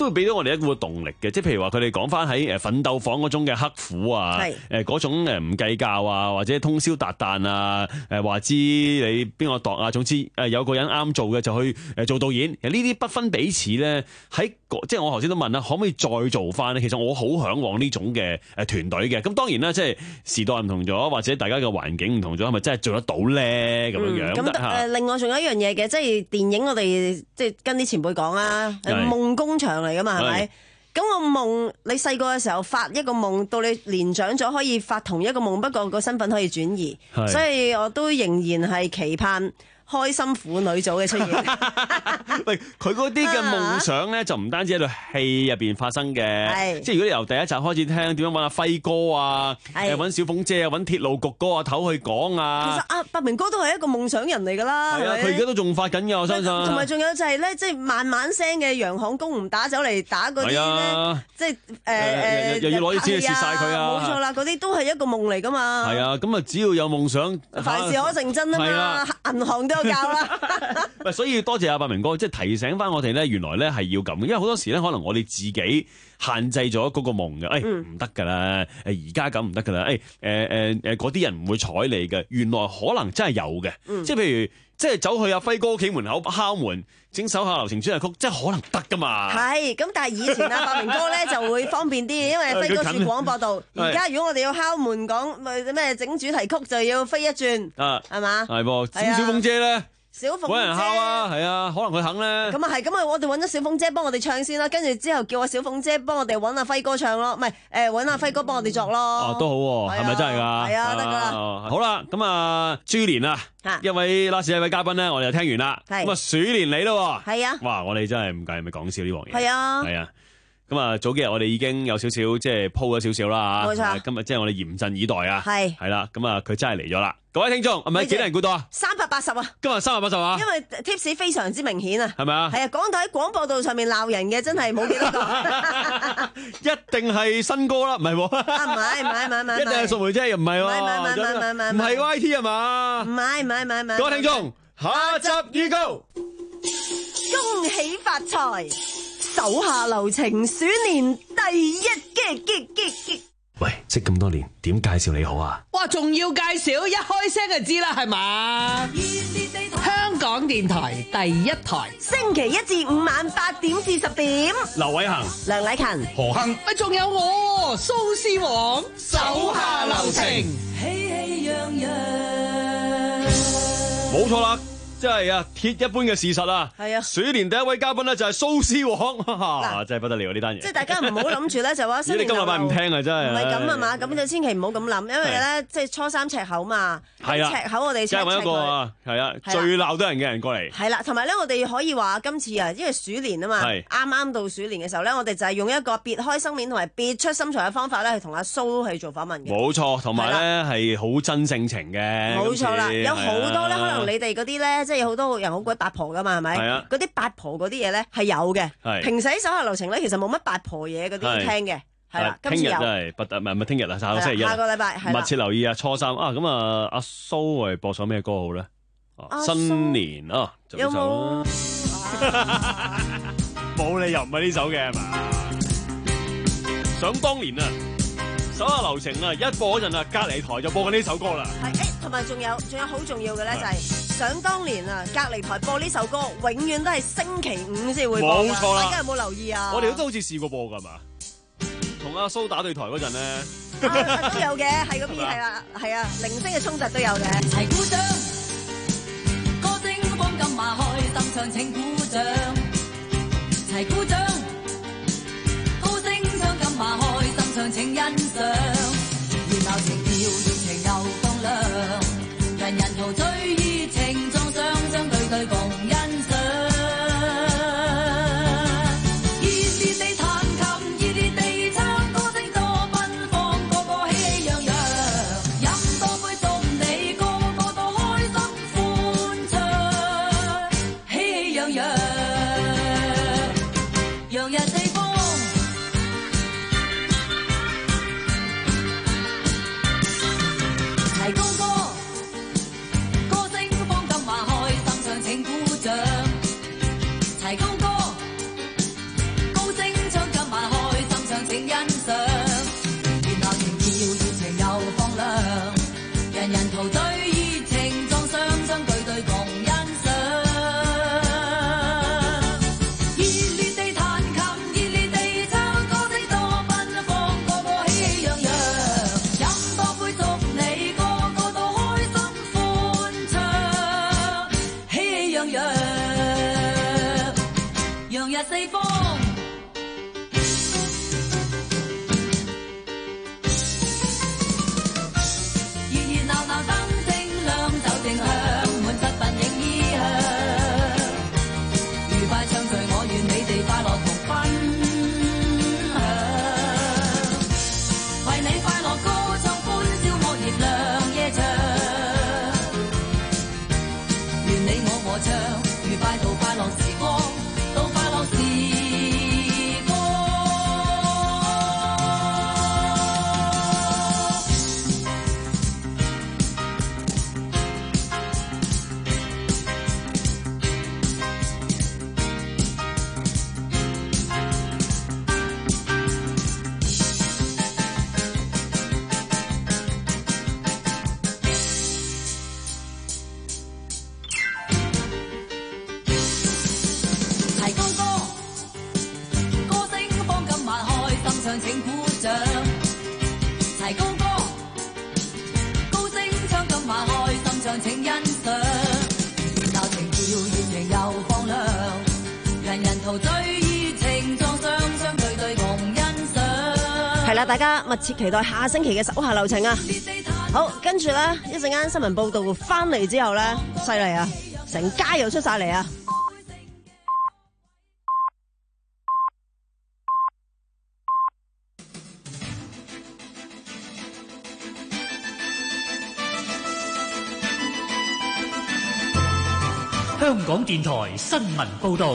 都會俾到我哋一股動力嘅。即係譬如話佢哋講翻喺誒奮鬥房嗰種嘅刻苦啊，誒嗰種誒唔計較啊，或者通宵達旦啊，誒話知你邊個度啊，總之誒有個人啱做嘅就去誒做導演。其實呢啲不分彼此咧，喺即係我頭先都問啦，可唔可以再做翻咧？其實我好嚮往呢種嘅誒團隊嘅。咁當然啦，即係時代唔同咗，或者大家嘅環境唔同咗，係咪真係做得到咧？咁樣樣咁誒， 另外仲有一樣嘢嘅，即係電影我哋即係跟啲前輩講啊，夢工場嚟噶嘛，係咪？咁個夢，你細個嘅時候發一個夢，到你年長咗可以發同一個夢，不過個身份可以轉移，所以我都仍然係期盼開心婦女組嘅出現。 喂，佢嗰啲嘅夢想咧，就唔單止喺度戲入邊發生嘅，即係如果你由第一集開始聽，點樣揾阿輝哥啊，誒揾小鳳姐啊，揾鐵路局嗰個頭去講啊。其實阿伯明哥都係一個夢想人嚟㗎啦。 係啊，佢而家都仲發緊㗎，我相信。 同埋仲有就係咧，即係慢慢聲嘅洋行工唔打走嚟打嗰啲咧，即係誒誒， 又要攞啲錢去蝕曬佢啊！ 冇錯啦，嗰啲都係一個夢嚟㗎嘛。 係啊，咁啊，只要有夢想， 凡事可成真啊嘛。銀行都有教啦。 喂，所以多謝阿伯明哥，即係提醒翻我哋咧，原來咧係要咁，因為好多時咧，可能我哋自己限制咗嗰個夢嘅，誒唔得㗎啦，誒而家咁唔得㗎啦，誒誒誒誒嗰啲人唔會睬你嘅，原來可能真係有嘅，嗯、即係譬如即係走去阿輝哥屋企門口敲門，整手下留情主題曲，即係可能得㗎嘛。係， 咁但係以前阿伯明哥咧就會方便啲，因為輝哥住廣播道。而家如果我哋要敲門講咩整主題曲，就要飛一轉，係嘛？ 係噃，咁小鳳姐咧？ 小鳳姐揾人敲啊，係啊，可能佢肯咧。 咁啊係，咁啊我哋揾咗小鳳姐幫我哋唱先啦，跟住之後叫阿小鳳姐幫我哋揾阿輝哥唱咯，唔係誒揾阿輝哥幫我哋作咯。 哦，都好喎，係咪真係㗎？ 係啊，得㗎啦。 好啦，咁啊，豬年啊，一位 last 一位嘉賓咧，我哋就聽完啦。咁啊，鼠年嚟咯。係啊。哇，我哋真係唔計咪講笑呢樣嘢。係啊。係啊。咁啊，早幾日我哋已經有少少即係鋪咗少少啦嚇。冇錯。今日即係我哋嚴陣以待啊。係。係啦，咁啊，佢真係嚟咗啦。各位聽眾，係咪幾多人估到啊？三百八十啊！今日三百八十啊！因為 tips 非常之明顯啊，係咪啊？係啊，講到喺廣播道上面鬧人嘅，真係冇幾多個。一定係新歌啦，唔係喎？啊，唔係唔係唔係唔係，一定係淑梅姐，又唔係喎？唔係唔係唔係唔係唔係 Y T 係嘛？唔係唔係唔係唔係。各位聽眾，下集預告，恭喜發財，手下留情，鼠年第一嘅嘅嘅嘅。喂，識咁多年，點介紹你好啊？哇，仲要介紹，一開聲就知啦，係嘛？香港電台第一台，星期一至五晚八點至十點。劉偉恒、梁禮勤、何亨，咪仲有我蘇絲黃，手下留情，喜氣洋洋。冇錯啦。真係啊，鐵一般嘅事實啊！係啊，鼠年第一位嘉賓咧就係蘇絲黃，真係不得了呢單嘢。即係大家唔好諗住咧就話新年流流。你今禮拜唔聽啊，真係。唔係咁啊嘛，咁就千祈唔好咁諗，因為咧即係初三赤口嘛。係啊。赤口我哋請一個啊，係啊，最鬧得人嘅人過嚟。係啦，同埋咧我哋可以話今次啊，因為鼠年啊嘛，啱啱到鼠年嘅時候咧，我哋就係用一個別開生面同埋別出心裁嘅方法咧，去同阿蘇去做訪問嘅。冇錯，同埋咧係好真性情嘅。冇錯啦，有好多咧，可能你哋嗰啲咧。即係好多人好鬼八婆噶嘛，係咪？係啊。嗰啲八婆嗰啲嘢咧係有嘅。係。平時喺手下留情咧，其實冇乜八婆嘢嗰啲聽嘅。係啦。今日真係不得，唔係唔係聽日啊，下個星期一。下個禮拜係。密切留意啊，初三啊，咁啊，阿蘇係播首咩歌好咧？新年啊，有冇？冇理由唔係呢首嘅係嘛？想當年啊！手下留情啊！一播嗰陣啊，隔離台就播緊呢首歌啦。係誒，同埋仲有仲有好重要嘅咧，就係想當年啊，隔離台播呢首歌，永遠都係星期五先會播。冇錯啦，大家有冇留意啊？我哋都好似試過播㗎嘛，同阿蘇打對台嗰陣咧，都有嘅，係嗰邊係啦，係啊，零星嘅衝突都有嘅。齊鼓掌，歌聲放金馬開，心唱請鼓掌，齊鼓掌，歌聲唱金馬開。唱請欣賞，熱鬧情調，熱情又放亮，人人陶醉熱情，撞上相對對共欣賞。熱烈地彈琴，熱烈地唱，歌聲多奔放，個個喜氣洋洋。飲多杯送你，個個都開心歡暢，喜氣洋洋，洋溢地方。 日四方。熱熱鬧鬧燈正亮，酒正香，滿室鬢影衣香。愉快暢聚，我願你哋快樂同分享。為你快樂歌唱歡笑，惡熱亮夜長。願你我和唱，愉快到快樂時光，到快樂時光。齊高歌，歌聲放金馬開，心唱請鼓掌。齊高歌，高聲唱金馬開，心唱請欣賞。鬧情調豔型又放亮，人人陶醉熱情撞上，相對對共欣賞。 係啦，大家密切期待下星期嘅手下留情啊！好，跟住咧一陣間新聞報道翻嚟之後咧，犀利啊，成街又出晒嚟啊！ 香港電台新聞報導，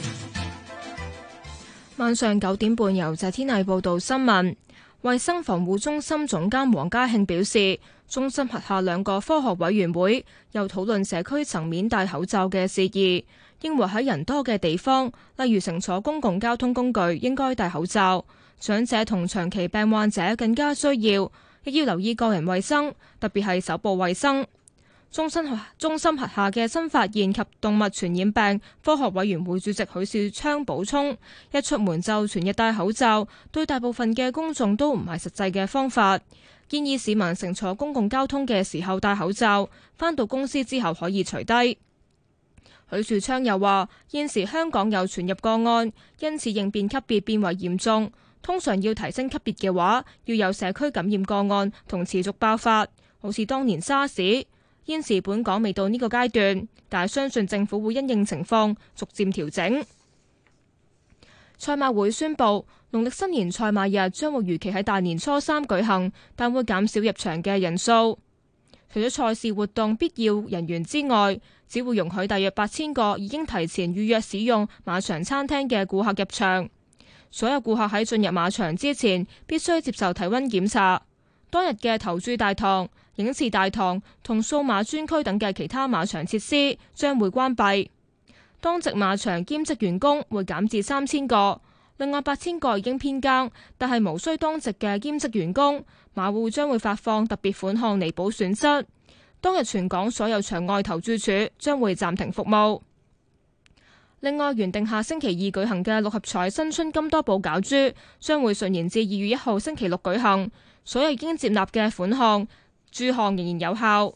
晚上九點半由謝天麗報道新聞。衛生防護中心總監黃家慶表示，中心轄下兩個科學委員會又討論社區層面戴口罩嘅事宜，認為喺人多嘅地方，例如乘坐公共交通工具應該戴口罩，長者同長期病患者更加需要，亦要留意個人衛生，特別係手部衛生。中心中心轄下嘅新發現及動物傳染病科學委員會主席許樹昌補充，一出門就全日戴口罩，對大部分嘅公眾都唔係實際嘅方法。建議市民乘坐公共交通嘅時候戴口罩，返到公司之後可以除低。許樹昌又話，現時香港有傳入個案，因此應變級別變為嚴重。通常要提升級別嘅話，要有社區感染個案同持續爆發，好似當年沙士。現時本港未到呢個階段，但係相信政府會因應情況逐漸調整。賽馬會宣布，農曆新年賽馬日將會如期喺大年初三舉行，但會減少入場嘅人數。除咗賽事活動必要人員之外，只會容許大約八千個已經提前預約使用馬場餐廳嘅顧客入場。所有顧客喺進入馬場之前必須接受體溫檢查。當日嘅投注大堂、影視大堂同數碼專區等嘅其他馬場設施將會關閉。當值馬場兼職員工會減至三千個，另外八千個已經編更，但係無需當值嘅兼職員工，馬會將會發放特別款項彌補損失。當日全港所有場外投注處將會暫停服務。另外，原定下星期二舉行嘅六合彩新春金多寶攪珠將會順延至二月一號星期六舉行，所有已經接納嘅款項注項仍然有效。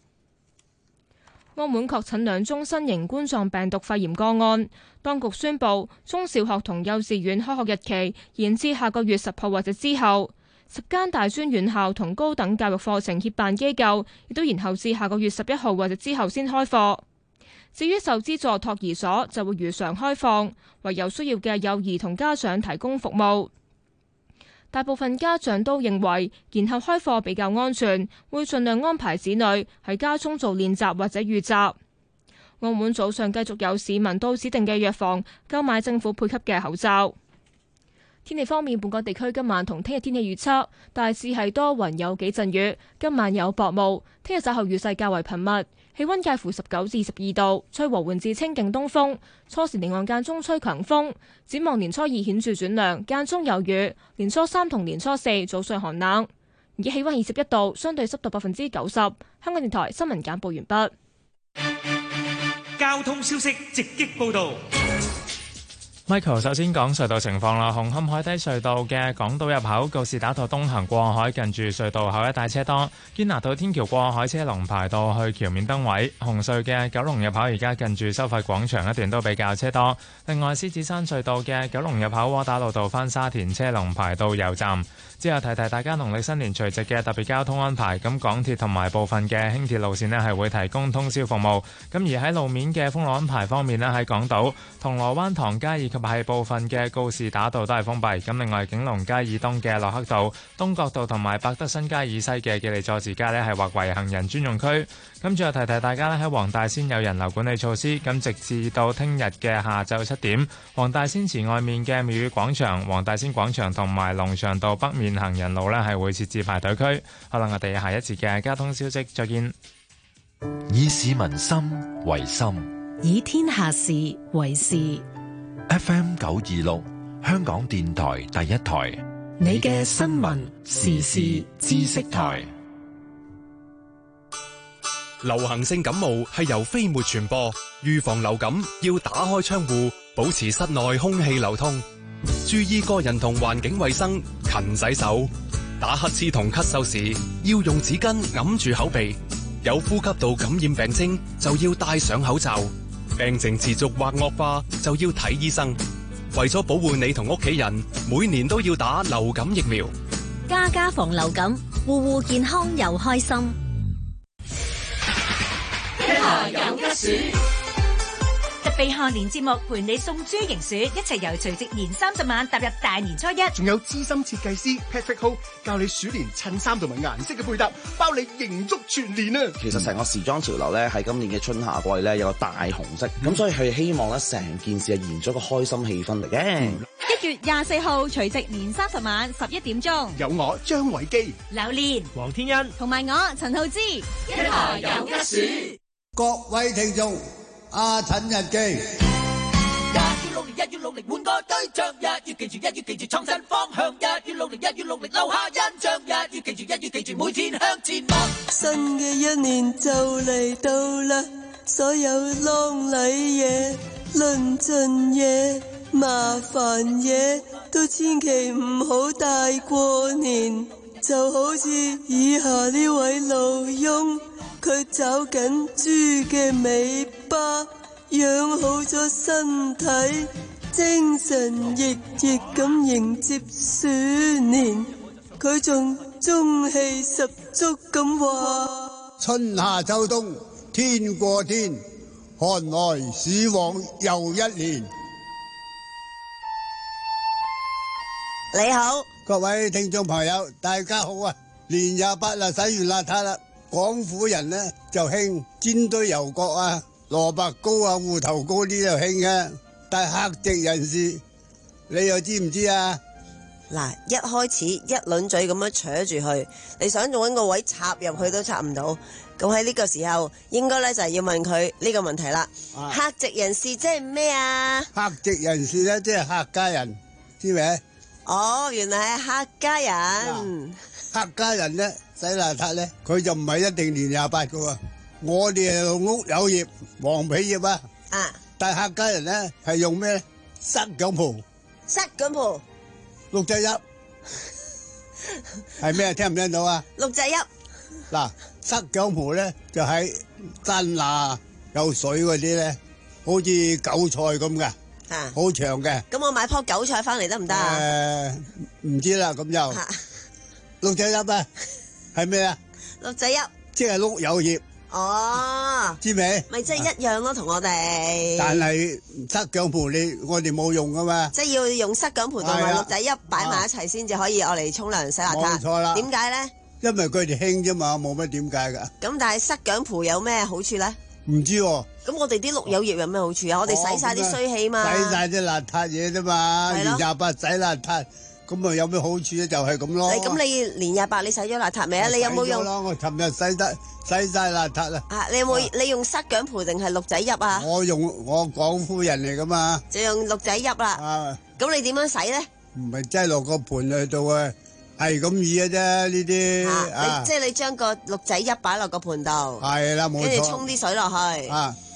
澳門確診兩宗新型冠狀病毒肺炎個案，當局宣布中小學同幼稚園開學日期延至下個月十號或者之後。十間大專院校同高等教育課程協辦機構亦都延後至下個月十一號或者之後先開課。至於受資助託兒所就會如常開放，為有需要嘅幼兒同家長提供服務。大部分家長都認為延後開課比較安全，會盡量安排子女喺家中做練習或者預習。澳門早上繼續有市民到指定嘅藥房購買政府配給嘅口罩。天氣方面，本港地區今晚同聽日天氣預測大致係多雲有幾陣雨，今晚有薄霧，聽日稍後雨勢較為頻密，氣溫介乎十九至十二度，吹和緩至清勁東風，初時離岸間中吹強風。展望年初二顯著轉涼，間中有雨，年初三同年初四早上寒冷。而家氣溫二十一度，相對濕度百分之九十。香港電台新聞簡報完畢。 交通消息直擊報道。 Michael 首先講隧道情況啦，紅磡海底隧道嘅港島入口告士打道東行過海近住隧道口一帶車多，堅拿道天橋過海車龍排到去橋面燈位，紅隧嘅九龍入口而家近住收費廣場一段都比較車多。另外獅子山隧道嘅九龍入口窩打老道返沙田車龍排到油站。之後提提大家農曆新年除夕嘅特別交通安排，咁港鐵同埋部分嘅輕鐵路線呢係會提供通宵服務。咁而喺路面嘅封路安排方面呢，喺港島銅鑼灣唐街以及係部分嘅告士打道都係封閉。咁另外景隆街以東嘅洛克道、東角道同埋百德新街以西嘅記利佐治街呢係劃為行人專用區。咁最後提提大家呢，喺黃大仙有人流管理措施，咁直至到聽日嘅下晝七點，黃大仙祠外面嘅廟宇廣場、黃大仙廣場同埋龍翔道北面行人路呢係會設置排隊區。好啦，我哋下一節嘅交通消息再見。 以市民心為心， 以天下事為事。 F M 九二六，香港電台第一台， 你嘅新聞時事知識台。 流行性感冒係由飛沫傳播，預防流感要打開窗戶，保持室內空氣流通，注意個人同環境衛生，勤洗手。打乞嗤同咳嗽時要用紙巾揞住口鼻，有呼吸道感染病徵就要戴上口罩，病情持續或惡化就要睇醫生。為咗保護你同屋企人，每年都要打流感疫苗。 家家防流感，戶戶健康又開心。 一台有吉鼠，特備賀年節目陪你送豬迎鼠，一齊由除夕年三十晚踏入大年初一。 仲有資深設計師 Patrick Ho 教你鼠年襯衫同埋顏色嘅配搭，包你迎足全年啊！ 其實成個時裝潮流咧，喺今年嘅春夏季咧有個大紅色，咁、嗯、所以係希望咧成件事係延咗個開心氣氛嚟嘅。 一月廿四號除夕年三十晚十一點鐘， 有我張偉基、 柳蓮、 黃天恩同埋我陳浩之，一台有吉鼠。 各位聽眾，阿陳日記，一月六年，一月六年換個對象，一月記住，一月記住創新方向，一月六年，一月六年留下印象，一月記住，一月記住每天向前望。 新嘅一年就嚟到啦，所有喪禮嘢、論盡嘢、麻煩嘢都千祈唔好帶過年，就好似以下呢位老翁。佢找緊豬嘅尾巴，養好咗身體，精神奕奕咁迎接鼠年。佢仲中氣十足咁話： 春夏秋冬，天過天，看來鼠旺又一年。 你好， 各位聽眾朋友，大家好啊！年廿八啦，洗完邋遢啦。廣府人呢就興煎堆油角啊、蘿蔔糕啊、芋頭糕呢就興嘅，但係客籍人士你又知唔知啊？ 嗱，一開始一輪嘴咁樣扯住佢，你想揾個位插入去都插唔到，咁喺呢個時候應該咧就係要問佢呢個問題啦。啊、客籍人士即係咩啊？ 客籍人士咧即係客家人，知未？ 哦，原來係客家人。 啊、客家人咧。洗邋遢咧，佢就唔係一定年廿八噶喎。我哋係用屋有葉、黃皮葉啊。啊！但係客家人咧係用咩咧？塞薑蒲。 塞薑蒲。 六仔邑係咩？聽唔聽到啊？ 六仔邑。 嗱，塞薑蒲咧就喺山罅有水嗰啲咧，好似韭菜咁噶，啊，好長嘅。 咁我買棵韭菜翻嚟得唔得啊？ 誒，唔知啦，咁就六仔邑啊。係咩啊？ 六仔邑， 即係碌柚葉。 哦， 知未？ 咪即係一樣咯，同我哋。 但係塞薑蒲你我哋冇用噶嘛？ 即係要用塞薑蒲同埋六仔邑擺埋一齊先至可以我嚟沖涼洗邋遢。 冇錯啦。 點解咧？ 因為佢哋興啫嘛，冇乜點解噶。 咁但係塞薑蒲有咩好處咧？ 唔知喎。 咁我哋啲碌柚葉有咩好處啊？我哋洗晒啲衰氣嘛。 洗晒啲邋遢嘢啫嘛。年廿八洗邋遢。咁啊有咩好處咧？就係咁咯。你咁你年廿八你洗咗邋遢未啊？你有冇用？ 我尋日洗得洗晒邋遢啦。 啊！你有冇你用塞薑蒲定係六仔邑啊？ 我用我廣府人嚟噶嘛。 就用六仔邑啦。啊！咁你點樣洗咧？ 唔係擠落個盤去度啊，係咁易嘅啫呢啲。 啊！即係你將個六仔邑擺落個盤度。 係啦，冇錯。 跟住沖啲水落去。 啊！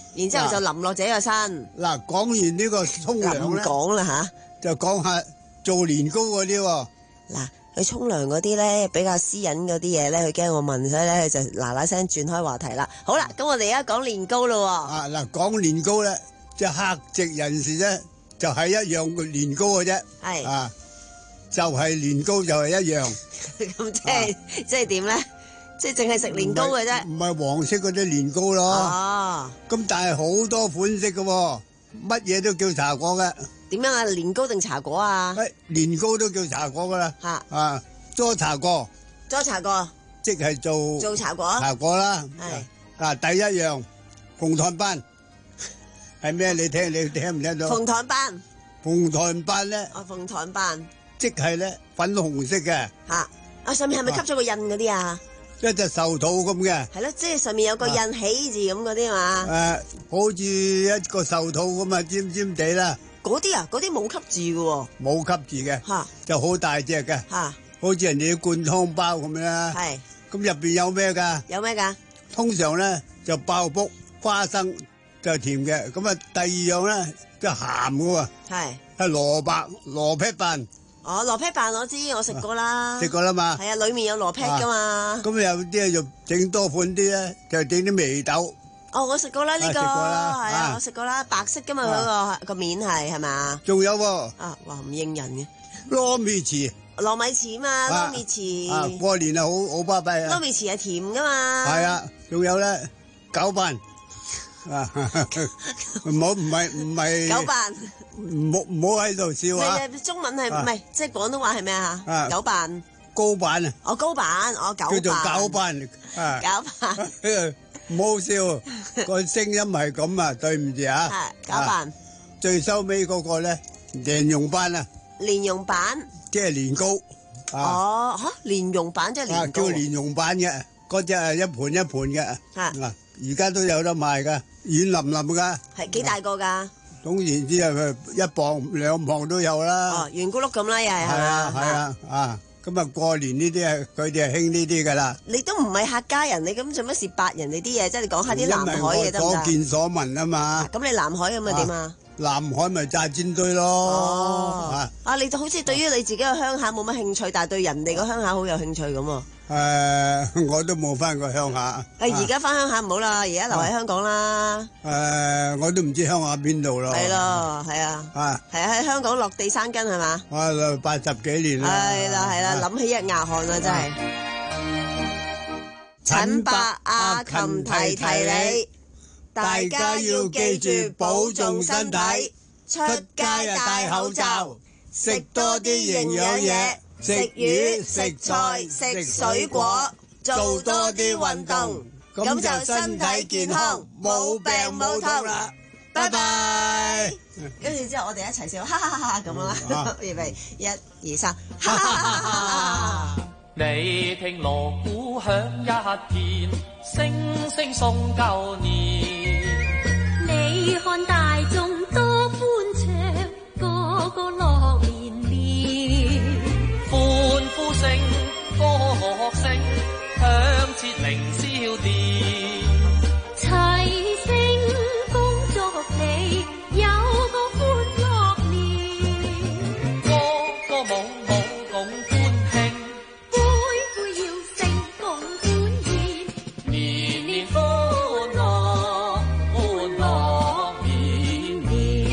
然之後就淋落自己個身。 嗱，講完呢個沖涼咧， 唔講啦吓， 就講下做年糕嗰啲喎。 嗱，佢沖涼嗰啲咧比較私隱嗰啲嘢咧，佢驚我問，所以咧佢就嗱嗱聲轉開話題啦。好啦，咁我哋而家講年糕咯。 啊嗱，講年糕咧，即係客席人士咧，就係一樣嘅年糕嘅啫。 係啊，就係年糕就係一樣。 咁即係即係點咧？即係淨係食年糕嘅啫。 唔係黃色嗰啲年糕咯。 哦。 咁但係好多款式嘅喎，乜嘢都叫茶果嘅。 點樣啊？年糕定茶果啊？ 誒，年糕都叫茶果噶啦。 嚇。 啊，做茶果。 做茶果。 即係做。 做茶果。 茶果啦。 係。 啊，第一樣鳳糖班係咩？你聽你聽唔聽到？ 鳳糖班。 鳳糖班咧。 哦，鳳糖班。 即係咧粉紅色嘅。 嚇。啊，上面係咪吸咗個印嗰啲啊？ 一隻壽桃咁嘅， 係咯，即係上面有個印喜字咁嗰啲嘛。 誒，好似一個壽桃咁啊，尖尖地啦。 嗰啲啊，嗰啲冇吸字嘅喎。 冇吸字嘅， 嚇， 就好大隻嘅， 嚇， 好似人哋啲灌湯包咁啦。 係。 咁入邊有咩㗎？ 有咩㗎？ 通常咧就爆卜花生就甜嘅，咁啊第二樣咧就鹹嘅喎。 係。 係蘿蔔蘿蔔飯。 哦，羅劈飯我知，我食過啦。 食過啦嘛。 係啊，裡面有羅劈噶嘛。 咁有啲就整多款啲咧，就整啲眉豆。 哦，我食過啦呢個，係啊，我食過啦，白色噶嘛嗰個個面係係嘛？ 仲有喎。 啊，哇唔應人嘅。 糯米糍。 糯米糍嘛，糯米糍。 啊，過年啊，好好巴閉啊。 糯米糍係甜噶嘛。 係啊，仲有咧攪拌。啊，唔好唔係唔係。 攪拌。 唔好唔好喺度笑啊！ 中文係唔係即係廣東話係咩啊？攪拌、 糕板啊！ 哦，糕板，哦攪。 叫做攪拌啊！ 攪拌。 唔好笑，個聲音係咁啊！對唔住啊！ 係攪拌。 最收尾嗰個咧，蓮蓉班啊！ 蓮蓉版。即係年糕。 哦，嚇！蓮蓉版即係年糕。 叫蓮蓉版嘅，嗰隻係一盤一盤嘅。 係。 嗱，而家都有得賣㗎，軟腍腍㗎。 係幾大個㗎？ 總言之係一磅兩磅都有啦。 哦，圓咕碌咁啦，又係。 係啊係啊啊！咁啊過年呢啲係佢哋係興呢啲噶啦。 你都唔係客家人，你咁做乜蝕白人哋啲嘢？即係你講下啲南海嘢得唔得？ 所見所聞啊嘛。 咁你南海咁啊點啊？ 南海咪炸煎堆咯。 哦。啊，你就好似對於你自己個鄉下冇乜興趣，但係對人哋個鄉下好有興趣咁喎。 誒，我都冇翻過鄉下。 誒，而家翻鄉下唔好啦，而家留喺香港啦。 誒，我都唔知鄉下邊度咯。 係咯，係啊。啊。係啊，喺香港落地生根係嘛？ 啊，八十幾年啦。 係啦係啦，諗起一牙汗啊真係。陳伯阿琴提提你，大家要記住保重身體，出街啊戴口罩，食多啲營養嘢。食魚、食菜、食水果，做多啲運動，咁就身體健康，冇病冇痛啦。拜拜。跟住之後我哋一齊笑，哈哈哈哈咁啦。預備，一、二、三，哈哈哈哈。 你聽鑼鼓響一片，聲聲送舊年。 你看大眾多歡暢，個個樂連連。 歡呼聲、歌樂聲，響徹凌霄殿。 齊聲恭祝你有個歡樂年。 歌歌舞舞共歡慶， 杯杯要勝共歡宴。 年年歡樂，歡樂年年。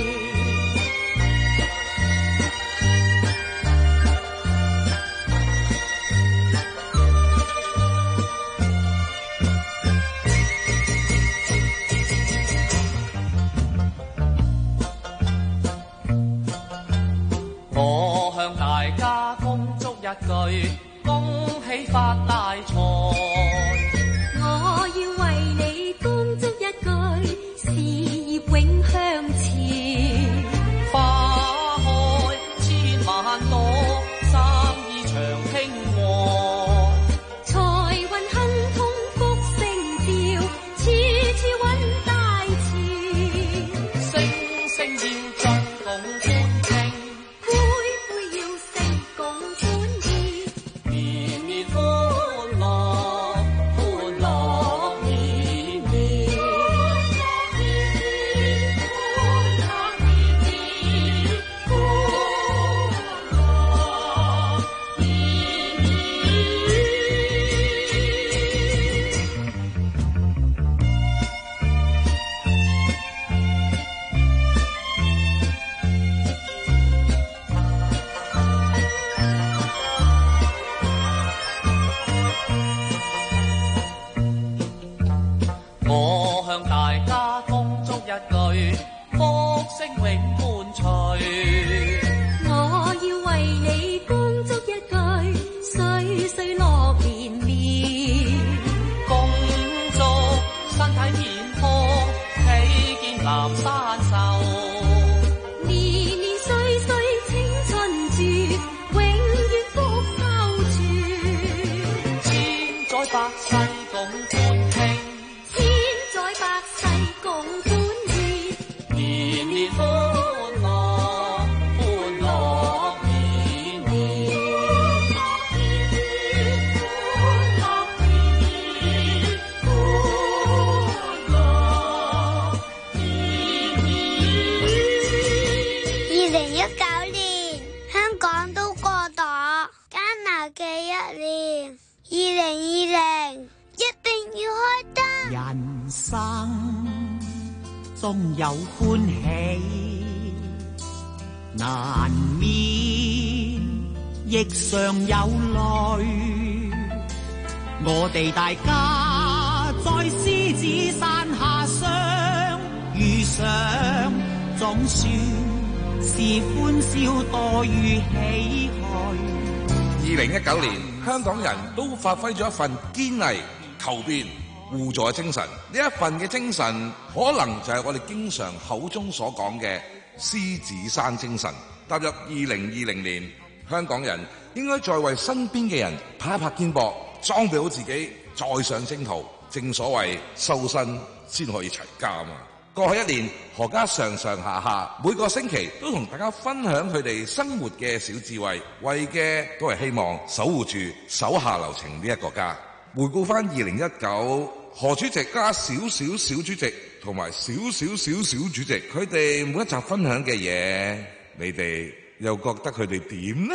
我向大家恭祝一句，恭喜發大財。 我要為你恭祝一句，事業永向前。 花開千萬朵，生意長興旺。 財運亨通福星照，次次揾大錢。 聲聲要進共歡慶， 杯杯要勝共歡宴。 世共歡慶， 千載百世共歡愉， 年年歡樂，歡樂年年，歡樂年，歡樂年年。 二零一九年，香港都過咗艱難嘅一年。二零二零一定要開燈。 人生總有歡喜，難免亦常有淚。我哋大家在獅子山下相遇上，總算是歡笑多於唏噓。 二零一九年，香港人都發揮咗一份堅毅、求變、互助嘅精神。呢一份嘅精神，可能就係我哋經常口中所講嘅獅子山精神。踏入二零二零年，香港人應該再為身邊嘅人拍一拍肩膊，裝備好自己，再上征途。正所謂修身先可以齊家嘛。過去一年，何家上上下下每個星期都同大家分享佢哋生活嘅小智慧，為嘅都係希望守護住手下留情呢一個家。回顧翻二零一九，何主席加少少小主席同埋少少少小主席，佢哋每一集分享嘅嘢，你哋又覺得佢哋點呢？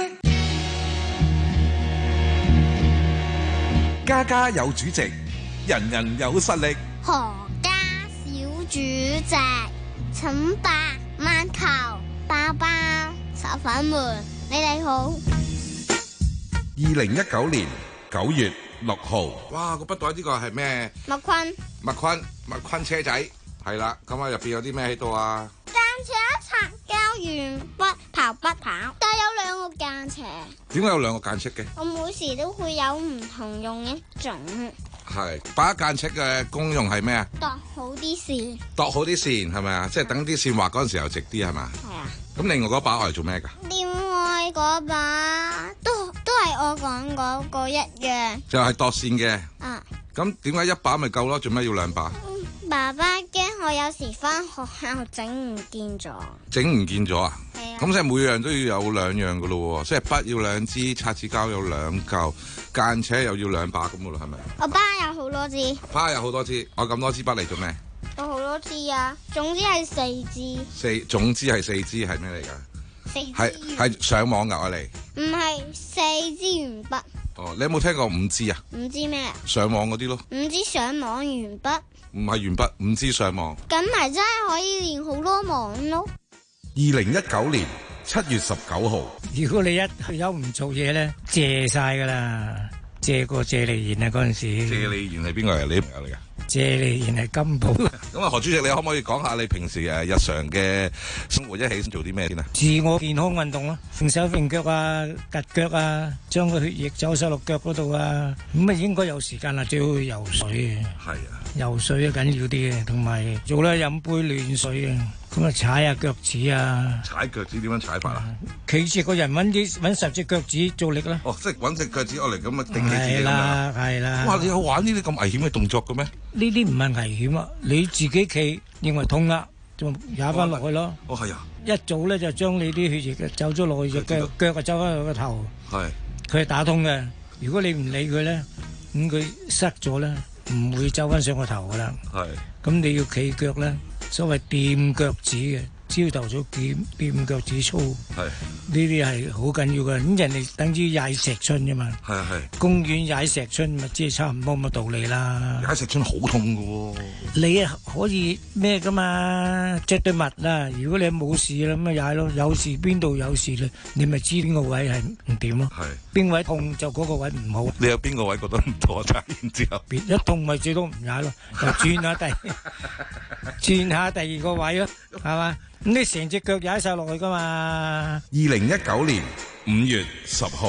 家家有主席，人人有實力。 何家小主席，請白饅頭、包包、炒粉們，你哋好。 二零一九年九月六號，哇！個筆袋呢個係咩？ 麥昆。 麥昆，麥昆車仔，係啦。咁啊，入邊有啲咩喺度啊？ 間尺、擦膠、鉛筆、刨筆刨，但有兩個間尺。 點解有兩個間尺嘅？ 我每時都會有唔同用一種。 係把間尺嘅功用係咩啊？ 度好啲線。 度好啲線係咪啊？即係等啲線畫嗰陣時候直啲係嘛？ 係啊。 咁另外嗰把我嚟做咩㗎？ 另外嗰把都都係我講嗰個一樣。 就係度線嘅。 啊。 咁點解一把咪夠咯？做咩要兩把？ 爸爸驚我有時翻學校整唔見咗。 整唔見咗啊？ 係啊。咁即係每樣都要有兩樣㗎咯喎，即係筆要兩支，擦紙膠有兩嚿，間尺又要兩把咁㗎咯，係咪？ 我巴有好多支。 巴有好多支，我咁多支筆嚟做咩？ 有好多支啊，總之係四支。 四總之係四支係咩嚟㗎？ 四支。 係係上網㗎我嚟。 唔係四支鉛筆。 哦，你有冇聽過五支啊？ 五支咩？ 上網嗰啲咯。 五支上網鉛筆。 唔係鉛筆，五支上網。 咁咪真係可以練好多網咯。 二零一九年七月十九號， 如果你一退休唔做嘢咧，借晒噶啦，借過謝利賢啊嗰陣時。 謝利賢係邊個嚟？你朋友嚟噶？ 謝利賢係金寶。 咁啊，何主席，你可唔可以講下你平時誒日常嘅生活一起做啲咩先啊？ 自我健康運動咯，揈手揈腳啊，趌腳啊，將個血液走晒落腳嗰度啊，咁啊應該有時間啦，最好去游水嘅。 係啊。 游水啊緊要啲嘅，同埋做咧飲杯暖水啊，咁啊踩下腳趾啊。 踩腳趾點樣踩法啊？ 企住個人揾啲揾十隻腳趾做力啦。 哦，即係揾隻腳趾落嚟咁啊，定起自己咁樣。 係啦，係啦。 哇！你有玩呢啲咁危險嘅動作嘅咩？ 呢啲唔係危險啊，你自己企認為痛啦，就踩翻落去咯。 哦，係啊。 一早咧就將你啲血液走咗落去隻腳，腳啊走翻去個頭。 係。 佢係打通嘅，如果你唔理佢咧，咁佢塞咗咧。唔會走翻上個頭噶啦， 係咁你要企腳咧，所謂掂腳趾嘅，朝頭早掂掂腳趾操， 係呢啲係好緊要嘅。咁人哋等於踩石春啫嘛， 係啊係。 公園踩石春咪即係差唔多咁嘅道理啦。 踩石春好痛噶喎， 你啊可以咩噶嘛？着對襪啦，如果你冇事啦，咁咪踩咯。有事邊度有事咧，你咪知邊個位係唔掂咯。 係邊位痛就嗰個位唔好。 你有邊個位覺得唔妥？踩完之後， 一痛咪最多唔踩咯，就轉下第轉下第二個位咯，係嘛？咁你成隻腳踩晒落去噶嘛？ 二零一九年五月十號，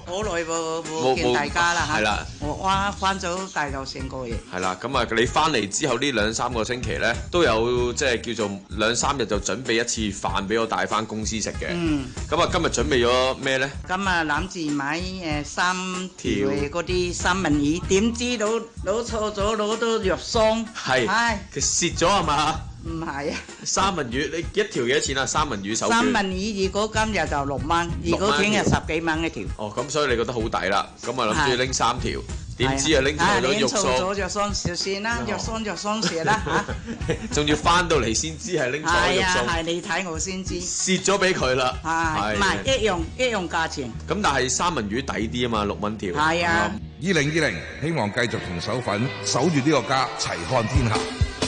好耐冇冇見大家啦嚇。 係啦， 我哇翻咗大陸成個月。 係啦，咁啊你翻嚟之後呢兩三個星期咧，都有即係叫做兩三日就準備一次飯俾我帶翻公司食嘅。嗯。咁啊今日準備咗咩咧？ 咁啊諗住買誒三條嗰啲三文魚，點知道攞錯咗攞到藥霜。 係。唉，佢蝕咗係嘛？ 唔係啊！ 三文魚你一條幾多錢啊？三文魚手卷。 三文魚如果今日就六蚊，如果聽日十幾蚊一條。 哦，咁所以你覺得好抵啦？咁啊諗住拎三條，點知啊拎錯咗肉霜。 拎錯咗藥霜少算啦，藥霜藥霜蝕啦嚇。 仲要翻到嚟先知係拎錯咗肉霜。 係啊，係你睇我先知。 蝕咗俾佢啦。 係。唔係一樣一樣價錢。 咁但係三文魚抵啲啊嘛，六蚊條。 係啊。 二零二零，希望繼續同手粉守住呢個家，齊看天下。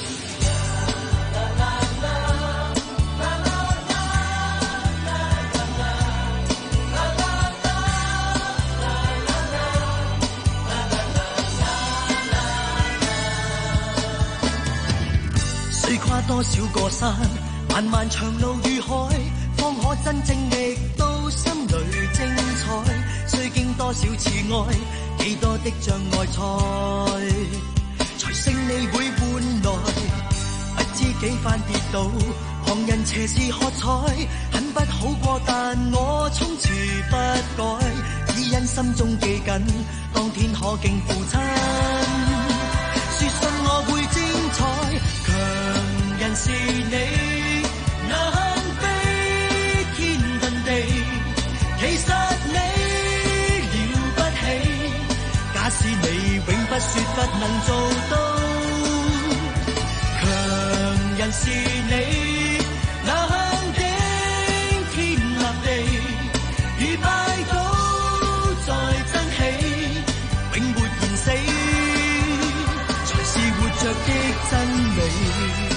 跨多少個山，漫漫長路與海，方可真正覓到心裏精彩。須經多少次愛，幾多的障礙賽，才勝利會換來。不知幾番跌倒，旁人斜視喝彩，很不好過，但我從此不改，只因心中記緊，當天可敬父親。說信我會精彩，強人是你，能飛天遁地，其實你了不起。假使你永不說不能做到，強人是你，能頂天立地，如拜倒再爭起，永沒言死，才是活着的真理。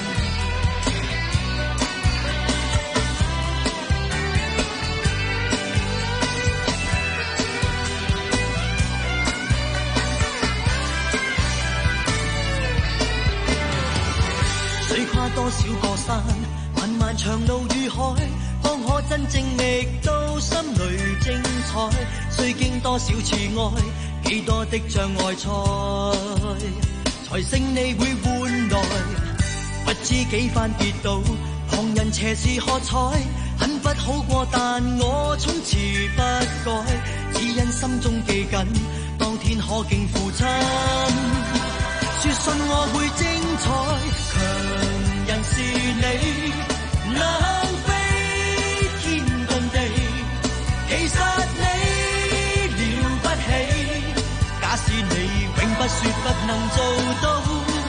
多少個山，漫漫長路與海，方可真正覓到心裏精彩。須經多少次愛，幾多的障礙賽，才勝利會換來。不知幾番跌倒，旁人斜視喝彩，很不好過，但我從此不改，只因心中記緊，當天可敬父親。說信我會精彩，強人是你，能飛天遁地，其實你了不起。假使你永不說不能做到，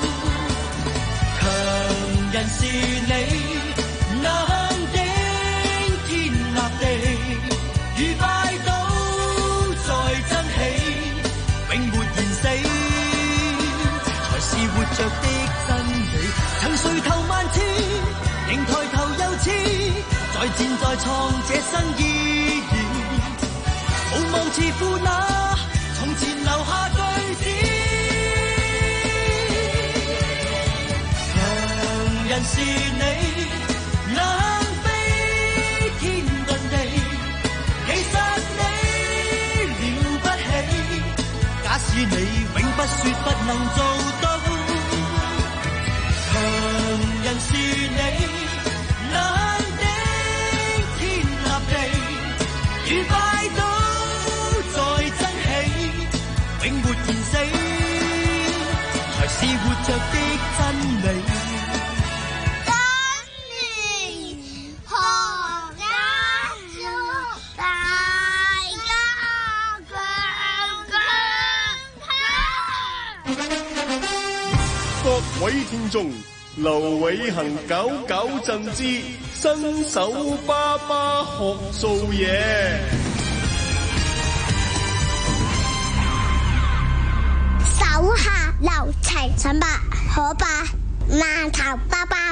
強人是你，能頂天立地，如拜倒再爭起，永沒言死，才是活着的真理。曾垂頭萬次，仍抬頭又似，再戰再創這生意義。無望自負那從前留下句子，強人是你，能飛天遁地，其實你了不起。假使你永不說不能做到，強人是你，能頂天立地，如拜倒再爭起，永沒言死，才是活着的真理。 各位聽眾，劉偉恒九九贈之新手爸爸學做嘢。 手下留情，陳伯可伯饅頭包包。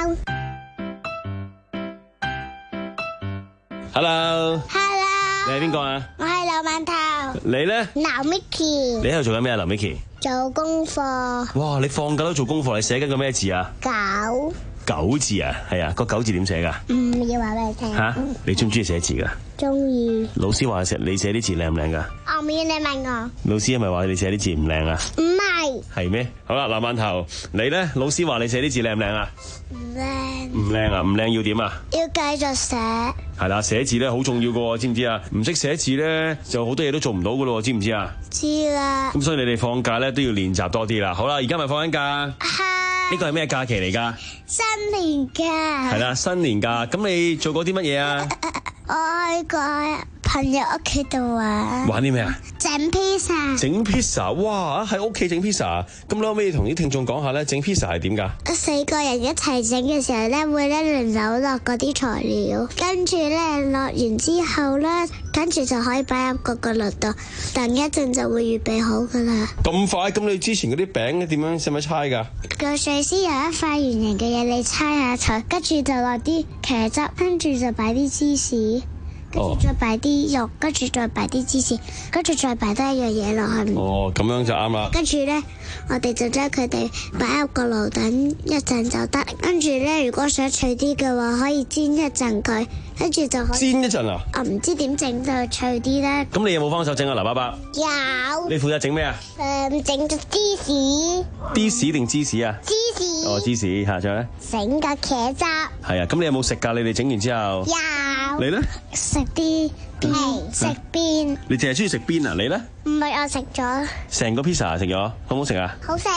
Hello，Hello， 你係邊個啊？ 我係劉饅頭。 你咧？ 劉 Micky。 你喺度做緊咩啊？劉 Micky。 做功課。 哇！你放假都做功課，你寫緊個咩字啊？ 狗。 九字啊，係啊，個九字點寫噶？ 唔要話俾你聽。 吓，你中唔中意寫字噶？ 中意。 老師話寫你寫啲字靚唔靚噶？ 我唔要你問我。 老師係咪話你寫啲字唔靚啊？ 唔係。 係咩？好啦，嗱，饅頭，你咧？老師話你寫啲字靚唔靚啊？ 唔靚。 唔靚啊？唔靚要點啊？ 要繼續寫。係啦，寫字咧好重要噶，知唔知啊？唔識寫字咧，就好多嘢都做唔到噶咯，知唔知啊？ 知啦。 咁所以你哋放假咧都要練習多啲啦。好啦，而家咪放緊假。呢個係咩假期嚟噶？ 新年假。 係啦，新年假。咁你做過啲乜嘢啊？ 我去過朋友屋企度玩。 玩啲咩啊？ 整 pizza。 整 pizza， 哇！喺屋企整 pizza。咁你可唔可以同啲聽眾講下咧？整 pizza 係點噶？ 四個人一齊整嘅時候咧，會咧輪流落嗰啲材料，跟住咧落完之後咧，跟住就可以擺入嗰個爐度，等一陣就會預備好噶啦。 咁快？咁你之前嗰啲餅咧點樣？使唔使猜噶？ 個水先有一塊圓形嘅嘢，你猜下佢，跟住就落啲茄汁，跟住就擺啲芝士。跟住再擺啲肉，跟住再擺啲芝士，跟住再擺多一樣嘢落去。 哦，咁樣就啱啦。 跟住咧，我哋就將佢哋擺入個爐等一陣就得。跟住咧，如果想脆啲嘅話，可以煎一陣佢，跟住就可以煎一陣啊！ 我唔知點整就脆啲咧。 咁你有冇幫手整啊，劉爸爸？ 有。 你負責整咩啊？ 誒，整咗芝士。 芝士定芝士啊？ 芝士。 哦，芝士嚇，仲有咧？ 整個茄汁。 係啊，咁你有冇食㗎？你哋整完之後。 有。 你咧？ 食啲邊？食邊？ 你淨係中意食邊啊？你咧？ 唔係，我食咗。 成個 pizza 食咗，好唔好食啊？ 好食。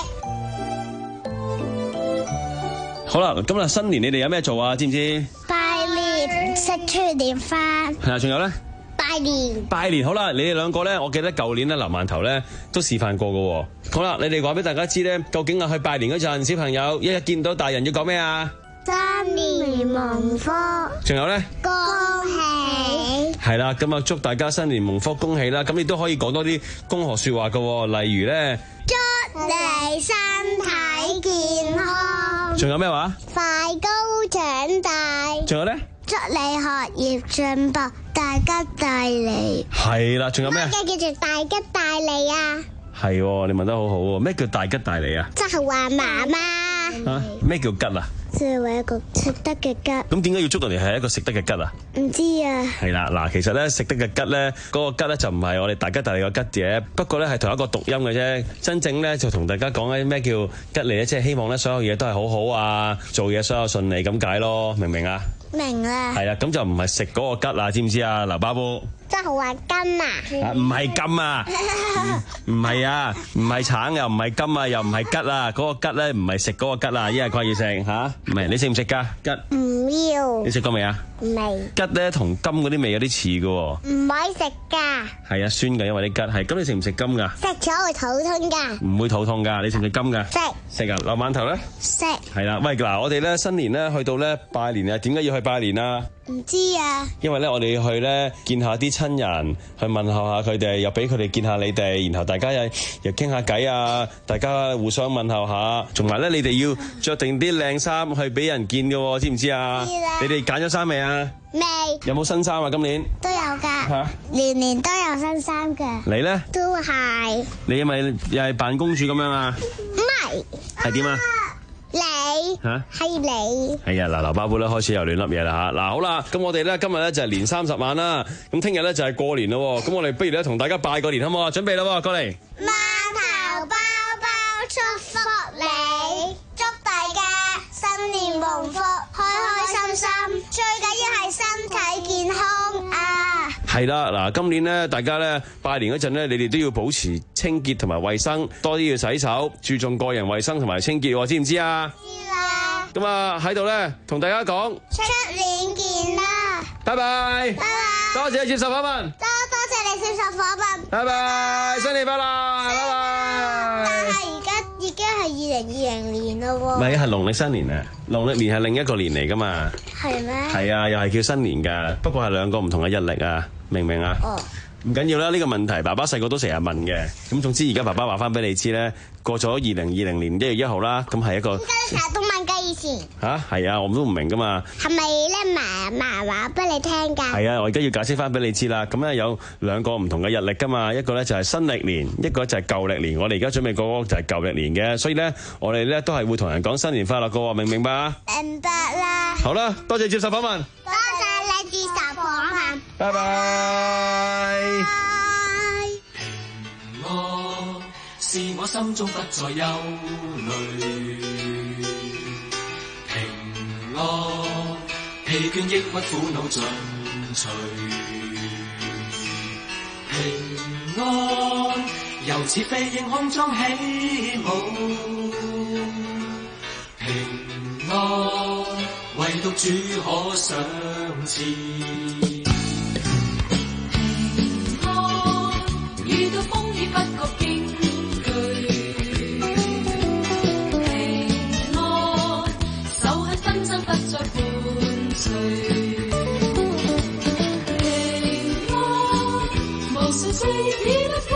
好啦，咁啊新年你哋有咩做啊？知唔知？ 拜年，食團年飯。 係啊，仲有咧？ 拜年。 拜年好啦，你哋兩個咧，我記得舊年咧，林饅頭咧都示範過噶。好啦，你哋話俾大家知咧，究竟啊去拜年嗰陣，小朋友一日見到大人要講咩啊？ 新年蒙福。 仲有咧？ 恭喜。 係啦，咁啊祝大家新年蒙福恭喜啦！咁你都可以講多啲恭賀說話噶，例如咧， 祝你身體健康。 仲有咩話？ 快高長大。 仲有咧？ 祝你學業進步，大吉大利。 係啦，仲有咩啊？ 咩叫做大吉大利啊？ 係，你問得好好喎。咩叫大吉大利啊？ 即係話媽媽。 啊？咩叫吉啊？ 即係話一個食得嘅吉。 咁點解要祝人哋係一個食得嘅吉啊？ 唔知啊。係啦，嗱，其實咧食得嘅吉咧，嗰、那個吉咧就唔係我哋大吉大利個吉嘅，不過咧係同一個讀音嘅啫。真正咧就同大家講緊咩叫吉利咧，即係希望咧所有嘢都係好好啊，做嘢所有順利咁解咯，明唔明啊？ 明啦。 係啦，咁就唔係食嗰個吉啊，知唔知啊？劉巴布。 即係話金啊？ 唔係金啊，唔係啊，唔係橙又唔係金啊，又唔係吉啊，嗰、那個吉咧唔係食嗰個吉啊，一係掛住食吓，唔係你食唔食噶吉？ 唔要。 你食過未啊？ 未。 吉咧同金嗰啲味有啲似噶。 唔可以食噶。係啊，酸嘅，因為啲吉係。咁你食唔食金噶？ 食咗會肚痛噶。 唔會肚痛噶，你食唔食金噶？ 食。 食啊，落饅頭咧？ 食。 係啦，喂嗱，我哋咧新年咧去到咧拜年啊，點解要去拜年啊？ 唔知啊。因為咧我哋要去咧見下啲親人，去問候下佢哋，又俾佢哋見下你哋，然後大家又又傾下偈啊，大家互相問候下，同埋咧你哋要着定啲靚衫去俾人見嘅，知唔知啊？知啦。你哋揀咗衫未啊？ 未。 有冇新衫啊？今年都有噶。 吓？年年都有新衫嘅。 你咧？ 都係。 你係咪又係扮公主咁樣啊？ 唔係。 係點啊？ 你吓係你係啊！嗱，劉巴布咧開始又亂粒嘢啦吓。嗱，好啦，咁我哋咧今日咧就係年三十晚啦，咁聽日咧就係過年咯。咁我哋不如咧同大家拜個年好唔好啊？準備啦，過嚟。 饅頭包包祝福你，祝大家新年蒙福，開開心心，最緊要係身體健康啊！ 係啦，嗱，今年咧大家咧拜年嗰陣咧，你哋都要保持清潔同埋衛生，多啲要洗手，注重個人衛生同埋清潔，知唔知啊？ 知啦。 咁啊喺度咧同大家講， 出年見啦！ 拜拜。 拜拜。 多謝接受訪問。 多多謝你接受訪問。 拜拜，新年快樂，拜拜。 但係而家已經係二零二零年咯喎。 唔係，係農曆新年啊！農曆年係另一個年嚟噶嘛。 係咩？ 係啊，又係叫新年噶，不過係兩個唔同嘅日曆啊，明唔明啊？ 哦。 唔緊要啦，呢個問題爸爸細個都成日問嘅。咁總之而家爸爸話翻俾你知咧，過咗二零二零年一月一號啦，咁係一個。 點解你成日都問㗎以前？ 嚇係啊，我都唔明噶嘛。 係咪咧嫲嫲話俾你聽㗎？ 係啊，我而家要解釋翻俾你知啦。咁咧有兩個唔同嘅日曆噶嘛，一個咧就係新歷年，一個就係舊歷年。我哋而家準備嗰個就係舊歷年嘅，所以咧我哋咧都係會同人講新年快樂嘅喎，明唔明白啊？ 明白啦。 好啦，多謝接受訪問。 多謝你接受訪問。 拜拜。 平安是我心中不再憂慮，平安疲倦抑鬱苦惱盡除，平安由似飛鷹空中起舞，平安唯獨主可賞賜。 平安遇到風雨不覺驚懼，平安仇恨紛爭不再伴隨，平安無數歲月已不